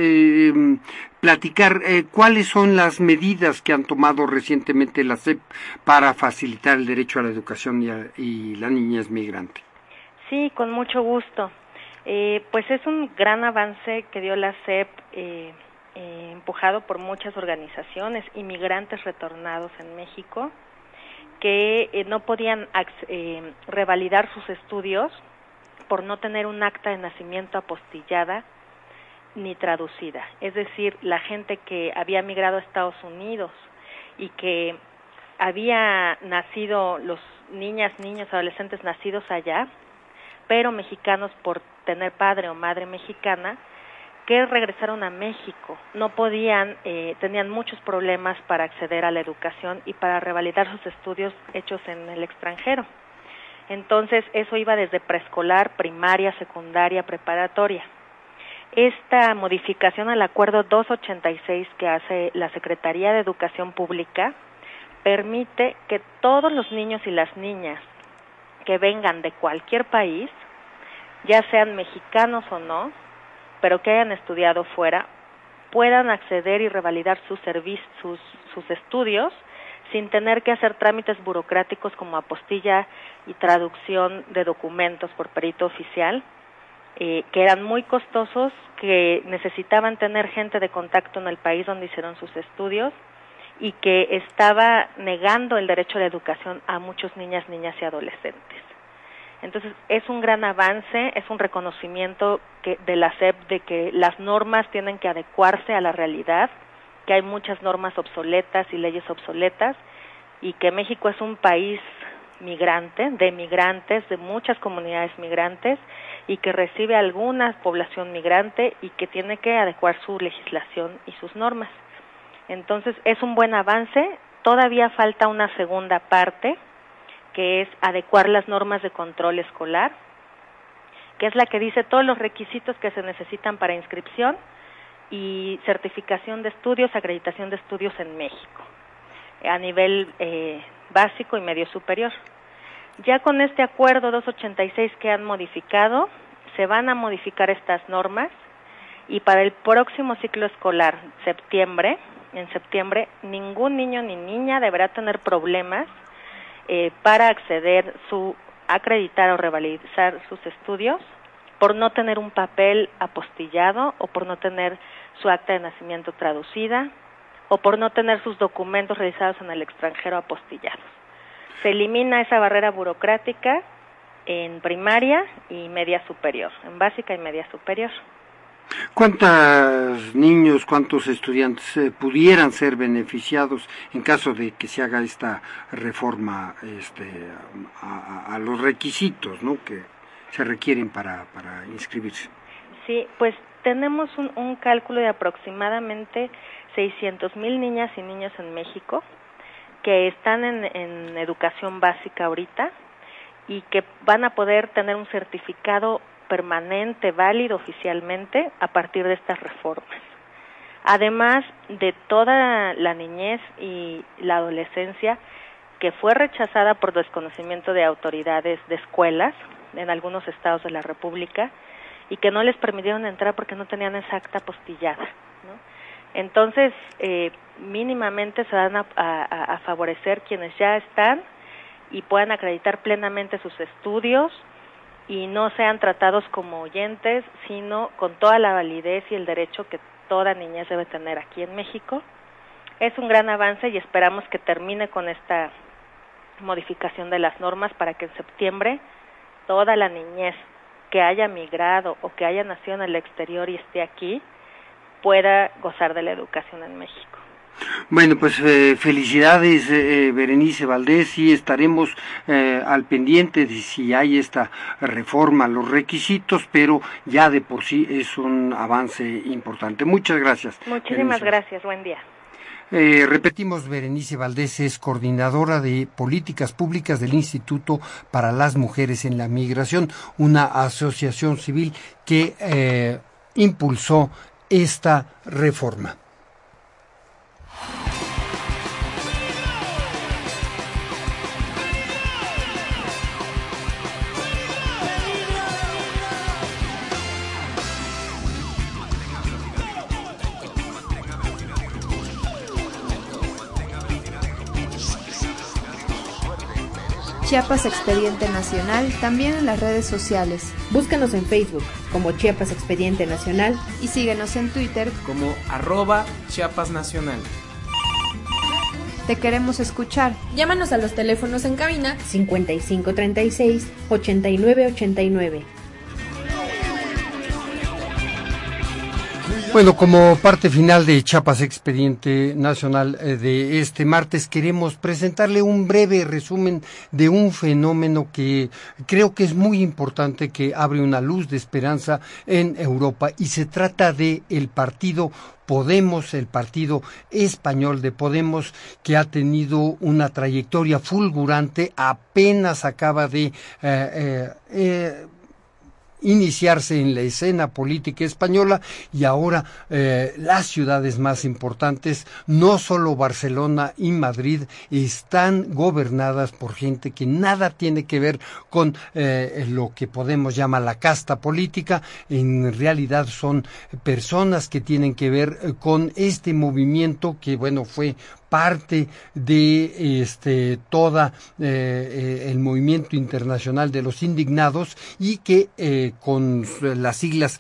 [SPEAKER 4] platicar cuáles son las medidas que han tomado recientemente la SEP para facilitar el derecho a la educación y la niñez migrante.
[SPEAKER 15] Sí, con mucho gusto. Pues es un gran avance que dio la SEP, empujado por muchas organizaciones, inmigrantes retornados en México, que no podían revalidar sus estudios por no tener un acta de nacimiento apostillada ni traducida. Es decir, la gente que había migrado a Estados Unidos y que había nacido, los niños, adolescentes nacidos allá, pero mexicanos por tener padre o madre mexicana, que regresaron a México, no podían, tenían muchos problemas para acceder a la educación y para revalidar sus estudios hechos en el extranjero. Entonces, eso iba desde preescolar, primaria, secundaria, preparatoria. Esta modificación al Acuerdo 286 que hace la Secretaría de Educación Pública permite que todos los niños y las niñas que vengan de cualquier país, ya sean mexicanos o no, pero que hayan estudiado fuera, puedan acceder y revalidar sus estudios sin tener que hacer trámites burocráticos como apostilla y traducción de documentos por perito oficial, que eran muy costosos, que necesitaban tener gente de contacto en el país donde hicieron sus estudios y que estaba negando el derecho a la educación a muchos niñas y adolescentes. Entonces, es un gran avance, es un reconocimiento de la SEP de que las normas tienen que adecuarse a la realidad, que hay muchas normas obsoletas y leyes obsoletas, y que México es un país migrante, de migrantes, de muchas comunidades migrantes, y que recibe alguna población migrante y que tiene que adecuar su legislación y sus normas. Entonces, es un buen avance, todavía falta una segunda parte, que es adecuar las normas de control escolar, que es la que dice todos los requisitos que se necesitan para inscripción y certificación de estudios, acreditación de estudios en México, a nivel básico y medio superior. Ya con este acuerdo 286 que han modificado, se van a modificar estas normas y para el próximo ciclo escolar, en septiembre, ningún niño ni niña deberá tener problemas para acceder, acreditar o revalidar sus estudios por no tener un papel apostillado o por no tener su acta de nacimiento traducida o por no tener sus documentos realizados en el extranjero apostillados. Se elimina esa barrera burocrática en primaria y media superior, en básica y media superior.
[SPEAKER 4] ¿Cuántos niños, cuántos estudiantes pudieran ser beneficiados en caso de que se haga esta reforma a los requisitos, ¿no?, que se requieren para inscribirse?
[SPEAKER 15] Sí, pues tenemos un cálculo de aproximadamente 600,000 niñas y niños en México que están en educación básica ahorita y que van a poder tener un certificado permanente, válido oficialmente, a partir de estas reformas. Además de toda la niñez y la adolescencia que fue rechazada por desconocimiento de autoridades de escuelas en algunos estados de la República y que no les permitieron entrar porque no tenían esa acta apostillada, ¿no? Entonces, mínimamente se van a favorecer quienes ya están y puedan acreditar plenamente sus estudios y no sean tratados como oyentes, sino con toda la validez y el derecho que toda niñez debe tener aquí en México. Es un gran avance y esperamos que termine con esta modificación de las normas para que en septiembre toda la niñez que haya migrado o que haya nacido en el exterior y esté aquí pueda gozar de la educación en México.
[SPEAKER 4] Bueno, pues felicidades, Berenice Valdés, y estaremos al pendiente de si hay esta reforma, los requisitos, pero ya de por sí es un avance importante. Muchas gracias.
[SPEAKER 15] Muchísimas gracias, buen día.
[SPEAKER 4] Repetimos, Berenice Valdés es coordinadora de políticas públicas del Instituto para las Mujeres en la Migración, una asociación civil que impulsó esta reforma.
[SPEAKER 16] Chiapas Expediente Nacional, también en las redes sociales.
[SPEAKER 17] Búscanos en Facebook como Chiapas Expediente Nacional
[SPEAKER 16] y síguenos en Twitter
[SPEAKER 18] como @ChiapasNacional.
[SPEAKER 16] Te queremos escuchar.
[SPEAKER 17] Llámanos a los teléfonos en cabina 5536-8989.
[SPEAKER 4] Bueno, como parte final de Chiapas Expediente Nacional de este martes, queremos presentarle un breve resumen de un fenómeno que creo que es muy importante, que abre una luz de esperanza en Europa, y se trata de el partido Podemos, el partido español de Podemos, que ha tenido una trayectoria fulgurante, apenas acaba de iniciarse en la escena política española, y ahora las ciudades más importantes, no solo Barcelona y Madrid, están gobernadas por gente que nada tiene que ver con lo que Podemos llama la casta política. En realidad son personas que tienen que ver con este movimiento que, bueno, fue parte de toda el movimiento internacional de los indignados, y que con las siglas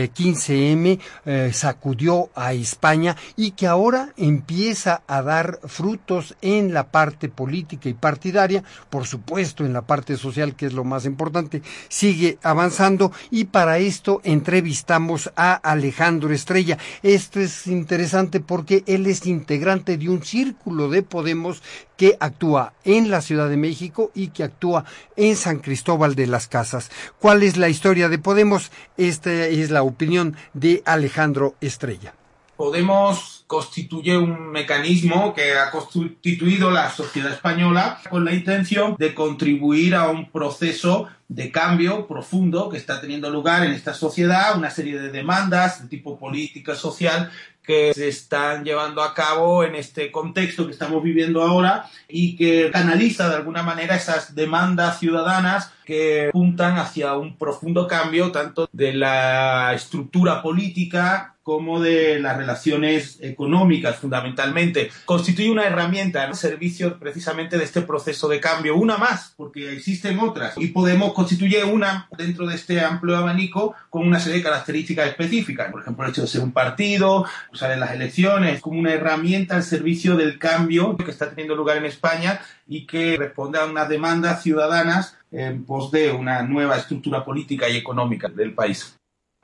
[SPEAKER 4] 15M sacudió a España, y que ahora empieza a dar frutos en la parte política y partidaria. Por supuesto, en la parte social, que es lo más importante, sigue avanzando, y para esto entrevistamos a Alejandro Estrella. Esto es interesante porque él es integrante de un círculo de Podemos que actúa en la Ciudad de México y que actúa en San Cristóbal de las Casas. ¿Cuál es la historia de Podemos? Esta es la opinión de Alejandro Estrella.
[SPEAKER 19] Podemos constituye un mecanismo que ha constituido la sociedad española con la intención de contribuir a un proceso de cambio profundo que está teniendo lugar en esta sociedad, una serie de demandas de tipo política, social, que se están llevando a cabo en este contexto que estamos viviendo ahora, y que canaliza de alguna manera esas demandas ciudadanas que apuntan hacia un profundo cambio tanto de la estructura política como de las relaciones económicas, fundamentalmente. Constituye una herramienta al servicio precisamente de este proceso de cambio, una más, porque existen otras, y Podemos constituye una dentro de este amplio abanico con una serie de características específicas. Por ejemplo, el hecho de ser un partido, usar en las elecciones, como una herramienta al servicio del cambio que está teniendo lugar en España y que responde a unas demandas ciudadanas en pos de una nueva estructura política y económica del país.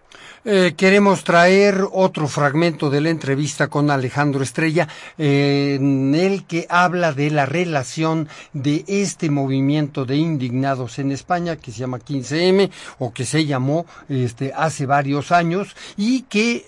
[SPEAKER 4] Queremos traer otro fragmento de la entrevista con Alejandro Estrella, en el que habla de la relación de este movimiento de indignados en España, que se llama 15M, o que se llamó hace varios años, y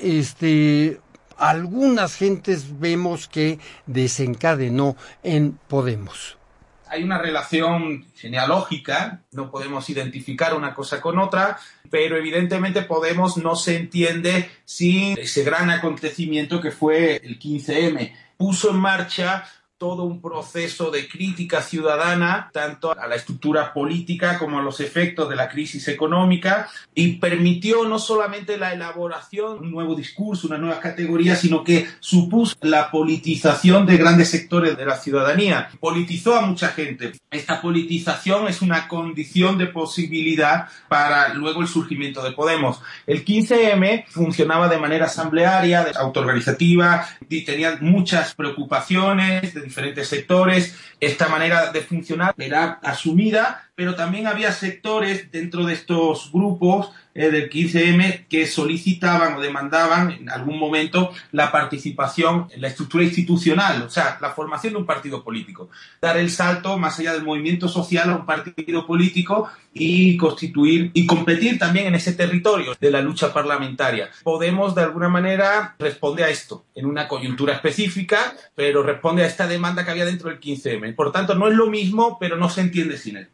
[SPEAKER 4] que algunas gentes vemos que desencadenó en Podemos.
[SPEAKER 19] Hay una relación genealógica, no podemos identificar una cosa con otra, pero evidentemente Podemos no se entiende sin ese gran acontecimiento que fue el 15M. Puso en marcha todo un proceso de crítica ciudadana, tanto a la estructura política como a los efectos de la crisis económica, y permitió no solamente la elaboración de un nuevo discurso, una nueva categoría, sino que supuso la politización de grandes sectores de la ciudadanía. Politizó a mucha gente. Esta politización es una condición de posibilidad para luego el surgimiento de Podemos. El 15M funcionaba de manera asamblearia, autoorganizativa, y tenía muchas preocupaciones de diferentes sectores. Esta manera de funcionar era asumida, pero también había sectores dentro de estos grupos del 15M que solicitaban o demandaban en algún momento la participación en la estructura institucional, o sea, la formación de un partido político. Dar el salto más allá del movimiento social a un partido político y constituir y competir también en ese territorio de la lucha parlamentaria. Podemos, de alguna manera, responde a esto en una coyuntura específica, pero responde a esta demanda que había dentro del 15M. Por tanto, no es lo mismo, pero no se entiende sin él.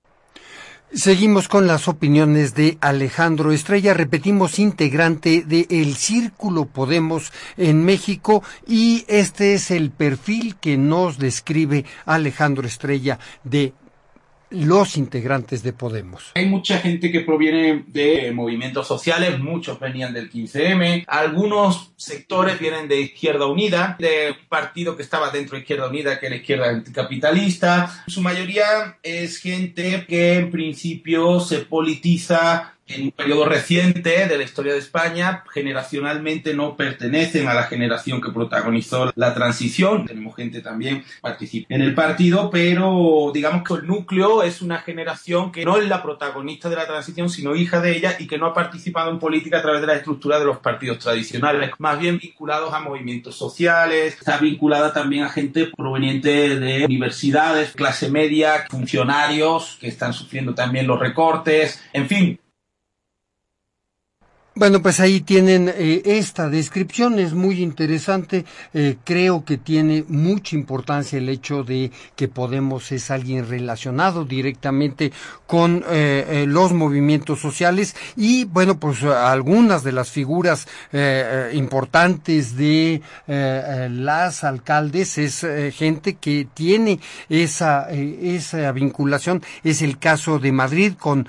[SPEAKER 4] Seguimos con las opiniones de Alejandro Estrella, repetimos, integrante de El Círculo Podemos en México, y este es el perfil que nos describe Alejandro Estrella de los integrantes de Podemos.
[SPEAKER 19] Hay mucha gente que proviene de movimientos sociales, muchos venían del 15M, algunos sectores vienen de Izquierda Unida, de un partido que estaba dentro de Izquierda Unida, que era Izquierda Anticapitalista. Su mayoría es gente que en principio se politiza en un periodo reciente de la historia de España. Generacionalmente no pertenecen a la generación que protagonizó la transición. Tenemos gente también que participa en el partido, pero digamos que el núcleo es una generación que no es la protagonista de la transición, sino hija de ella, y que no ha participado en política a través de la estructura de los partidos tradicionales, más bien vinculados a movimientos sociales. Está vinculada también a gente proveniente de universidades, clase media, funcionarios que están sufriendo también los recortes, en fin.
[SPEAKER 4] Bueno, pues ahí tienen esta descripción, es muy interesante. Creo que tiene mucha importancia el hecho de que Podemos es alguien relacionado directamente con los movimientos sociales, y bueno, pues algunas de las figuras importantes de las alcaldes es gente que tiene esa vinculación. Es el caso de Madrid con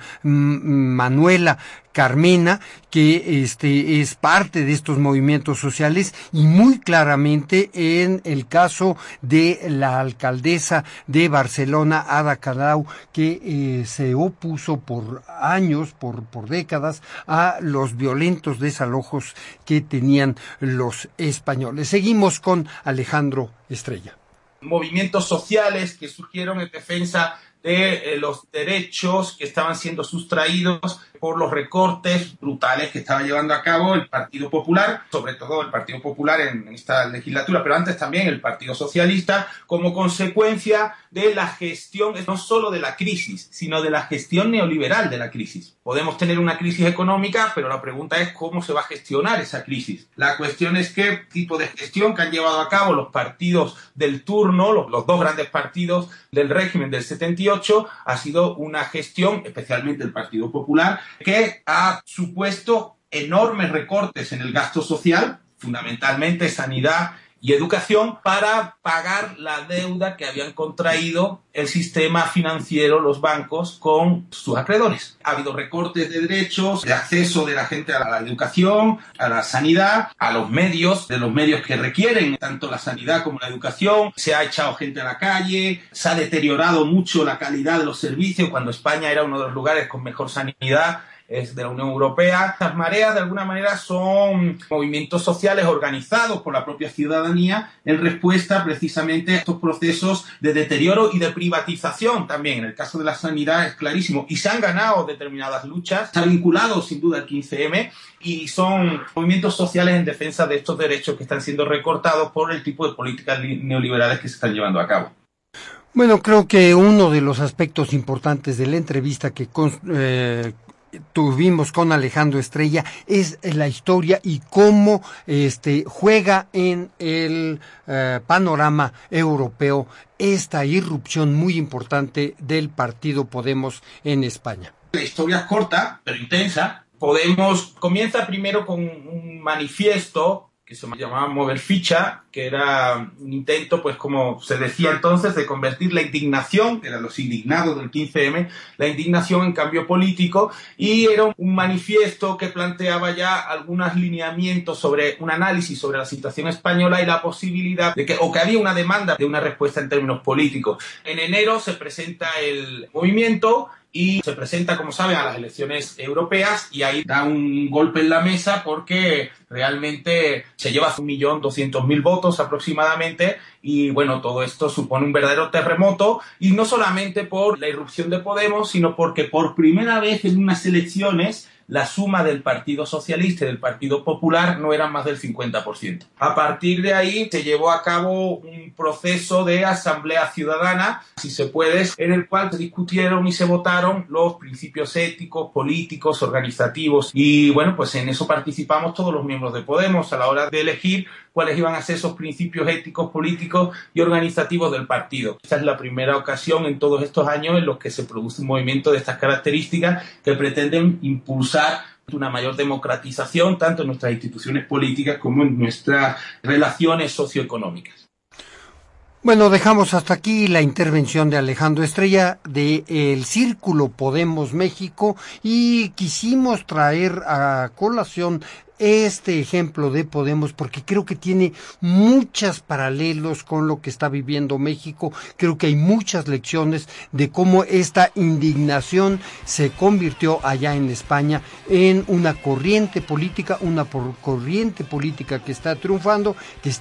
[SPEAKER 4] Manuela Carmena, que es parte de estos movimientos sociales, y muy claramente en el caso de la alcaldesa de Barcelona, Ada Colau, que se opuso por años, por décadas, a los violentos desalojos que tenían los españoles. Seguimos con Alejandro Estrella.
[SPEAKER 19] Movimientos sociales que surgieron en defensa de los derechos que estaban siendo sustraídos por los recortes brutales que estaba llevando a cabo el Partido Popular, sobre todo el Partido Popular en esta legislatura, pero antes también el Partido Socialista, como consecuencia de la gestión, no solo de la crisis, sino de la gestión neoliberal de la crisis. Podemos tener una crisis económica, pero la pregunta es cómo se va a gestionar esa crisis. La cuestión es qué tipo de gestión que han llevado a cabo los partidos del turno, los dos grandes partidos del régimen del 78, ha sido una gestión, especialmente el Partido Popular, que ha supuesto enormes recortes en el gasto social, fundamentalmente sanidad y educación, para pagar la deuda que habían contraído el sistema financiero, los bancos, con sus acreedores. Ha habido recortes de derechos, de acceso de la gente a la educación, a la sanidad, a los medios, de los medios que requieren tanto la sanidad como la educación. Se ha echado gente a la calle, se ha deteriorado mucho la calidad de los servicios, cuando España era uno de los lugares con mejor sanidad es de la Unión Europea. Estas mareas, de alguna manera, son movimientos sociales organizados por la propia ciudadanía en respuesta precisamente a estos procesos de deterioro y de privatización también. En el caso de la sanidad es clarísimo, y se han ganado determinadas luchas. Está vinculado sin duda al 15M, y son movimientos sociales en defensa de estos derechos que están siendo recortados por el tipo de políticas neoliberales que se están llevando a cabo.
[SPEAKER 4] Bueno, creo que uno de los aspectos importantes de la entrevista que tuvimos con Alejandro Estrella es la historia y cómo juega en el panorama europeo esta irrupción muy importante del partido Podemos en España.
[SPEAKER 19] La historia es corta, pero intensa. Podemos comienza primero con un manifiesto que se llamaba Mover Ficha, que era un intento, pues como se decía entonces, de convertir la indignación, eran los indignados del 15M, la indignación en cambio político, y era un manifiesto que planteaba ya algunos lineamientos sobre un análisis sobre la situación española y la posibilidad de que había una demanda de una respuesta en términos políticos. En enero se presenta el movimiento y se presenta, como saben, a las elecciones europeas, y ahí da un golpe en la mesa porque realmente se lleva 1.200.000 votos aproximadamente, y bueno, todo esto supone un verdadero terremoto, y no solamente por la irrupción de Podemos, sino porque por primera vez en unas elecciones la suma del Partido Socialista y del Partido Popular no era más del 50%. A partir de ahí se llevó a cabo un proceso de asamblea ciudadana, si se puede, en el cual se discutieron y se votaron los principios éticos, políticos, organizativos, y bueno, pues en eso participamos todos los miembros de Podemos a la hora de elegir cuáles iban a ser esos principios éticos, políticos y organizativos del partido. Esta es la primera ocasión en todos estos años en los que se produce un movimiento de estas características que pretenden impulsar una mayor democratización tanto en nuestras instituciones políticas como en nuestras relaciones socioeconómicas.
[SPEAKER 4] Bueno, dejamos hasta aquí la intervención de Alejandro Estrella de el Círculo Podemos México, y quisimos traer a colación este ejemplo de Podemos porque creo que tiene muchos paralelos con lo que está viviendo México. Creo que hay muchas lecciones de cómo esta indignación se convirtió allá en España en una corriente política, que está triunfando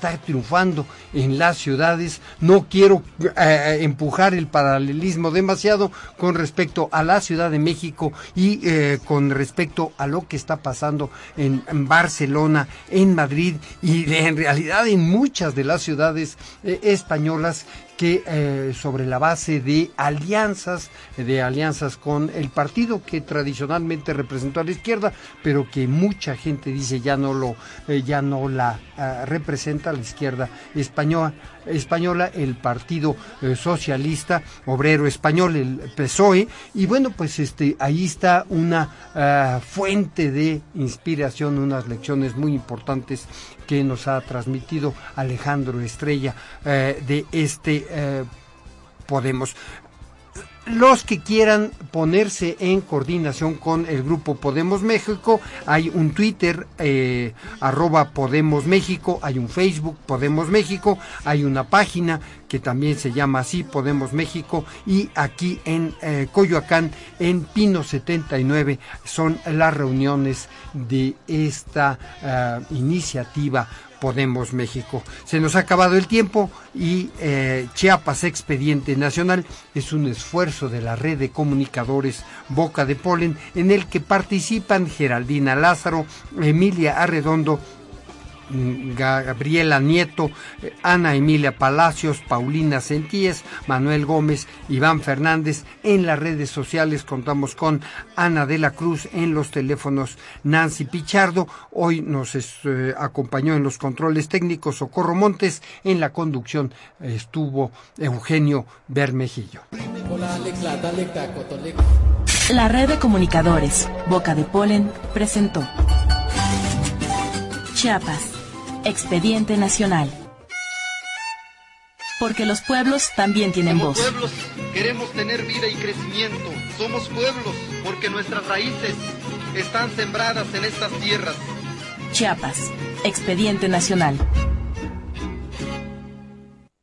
[SPEAKER 4] en las ciudades. No quiero empujar el paralelismo demasiado con respecto a la Ciudad de México y con respecto a lo que está pasando en Barcelona, en Madrid y en realidad en muchas de las ciudades españolas, que sobre la base de alianzas con el partido que tradicionalmente representó a la izquierda, pero que mucha gente dice ya no la representa la izquierda española, el Partido Socialista Obrero Español, el PSOE. Y bueno, pues ahí está una fuente de inspiración, unas lecciones muy importantes que nos ha transmitido Alejandro Estrella de Podemos. Los que quieran ponerse en coordinación con el grupo Podemos México, hay un Twitter @Podemos México, hay un Facebook Podemos México, hay una página que también se llama así, Podemos México, y aquí en Coyoacán, en Pino 79, son las reuniones de esta iniciativa Podemos México. Se nos ha acabado el tiempo y Chiapas Expediente Nacional es un esfuerzo de la red de comunicadores Boca de Polen, en el que participan Geraldina Lázaro, Emilia Arredondo, Gabriela Nieto, Ana Emilia Palacios, Paulina Sentíes, Manuel Gómez, Iván Fernández. En las redes sociales contamos con Ana de la Cruz, en los teléfonos Nancy Pichardo. Hoy nos acompañó en los controles técnicos Socorro Montes, en la conducción estuvo Eugenio Bermejillo.
[SPEAKER 1] La red de comunicadores Boca de Polen presentó Chiapas, Expediente Nacional. Porque los pueblos también tienen voz.
[SPEAKER 2] Como pueblos queremos tener vida y crecimiento. Somos pueblos porque nuestras raíces están sembradas en estas tierras.
[SPEAKER 1] Chiapas, Expediente Nacional.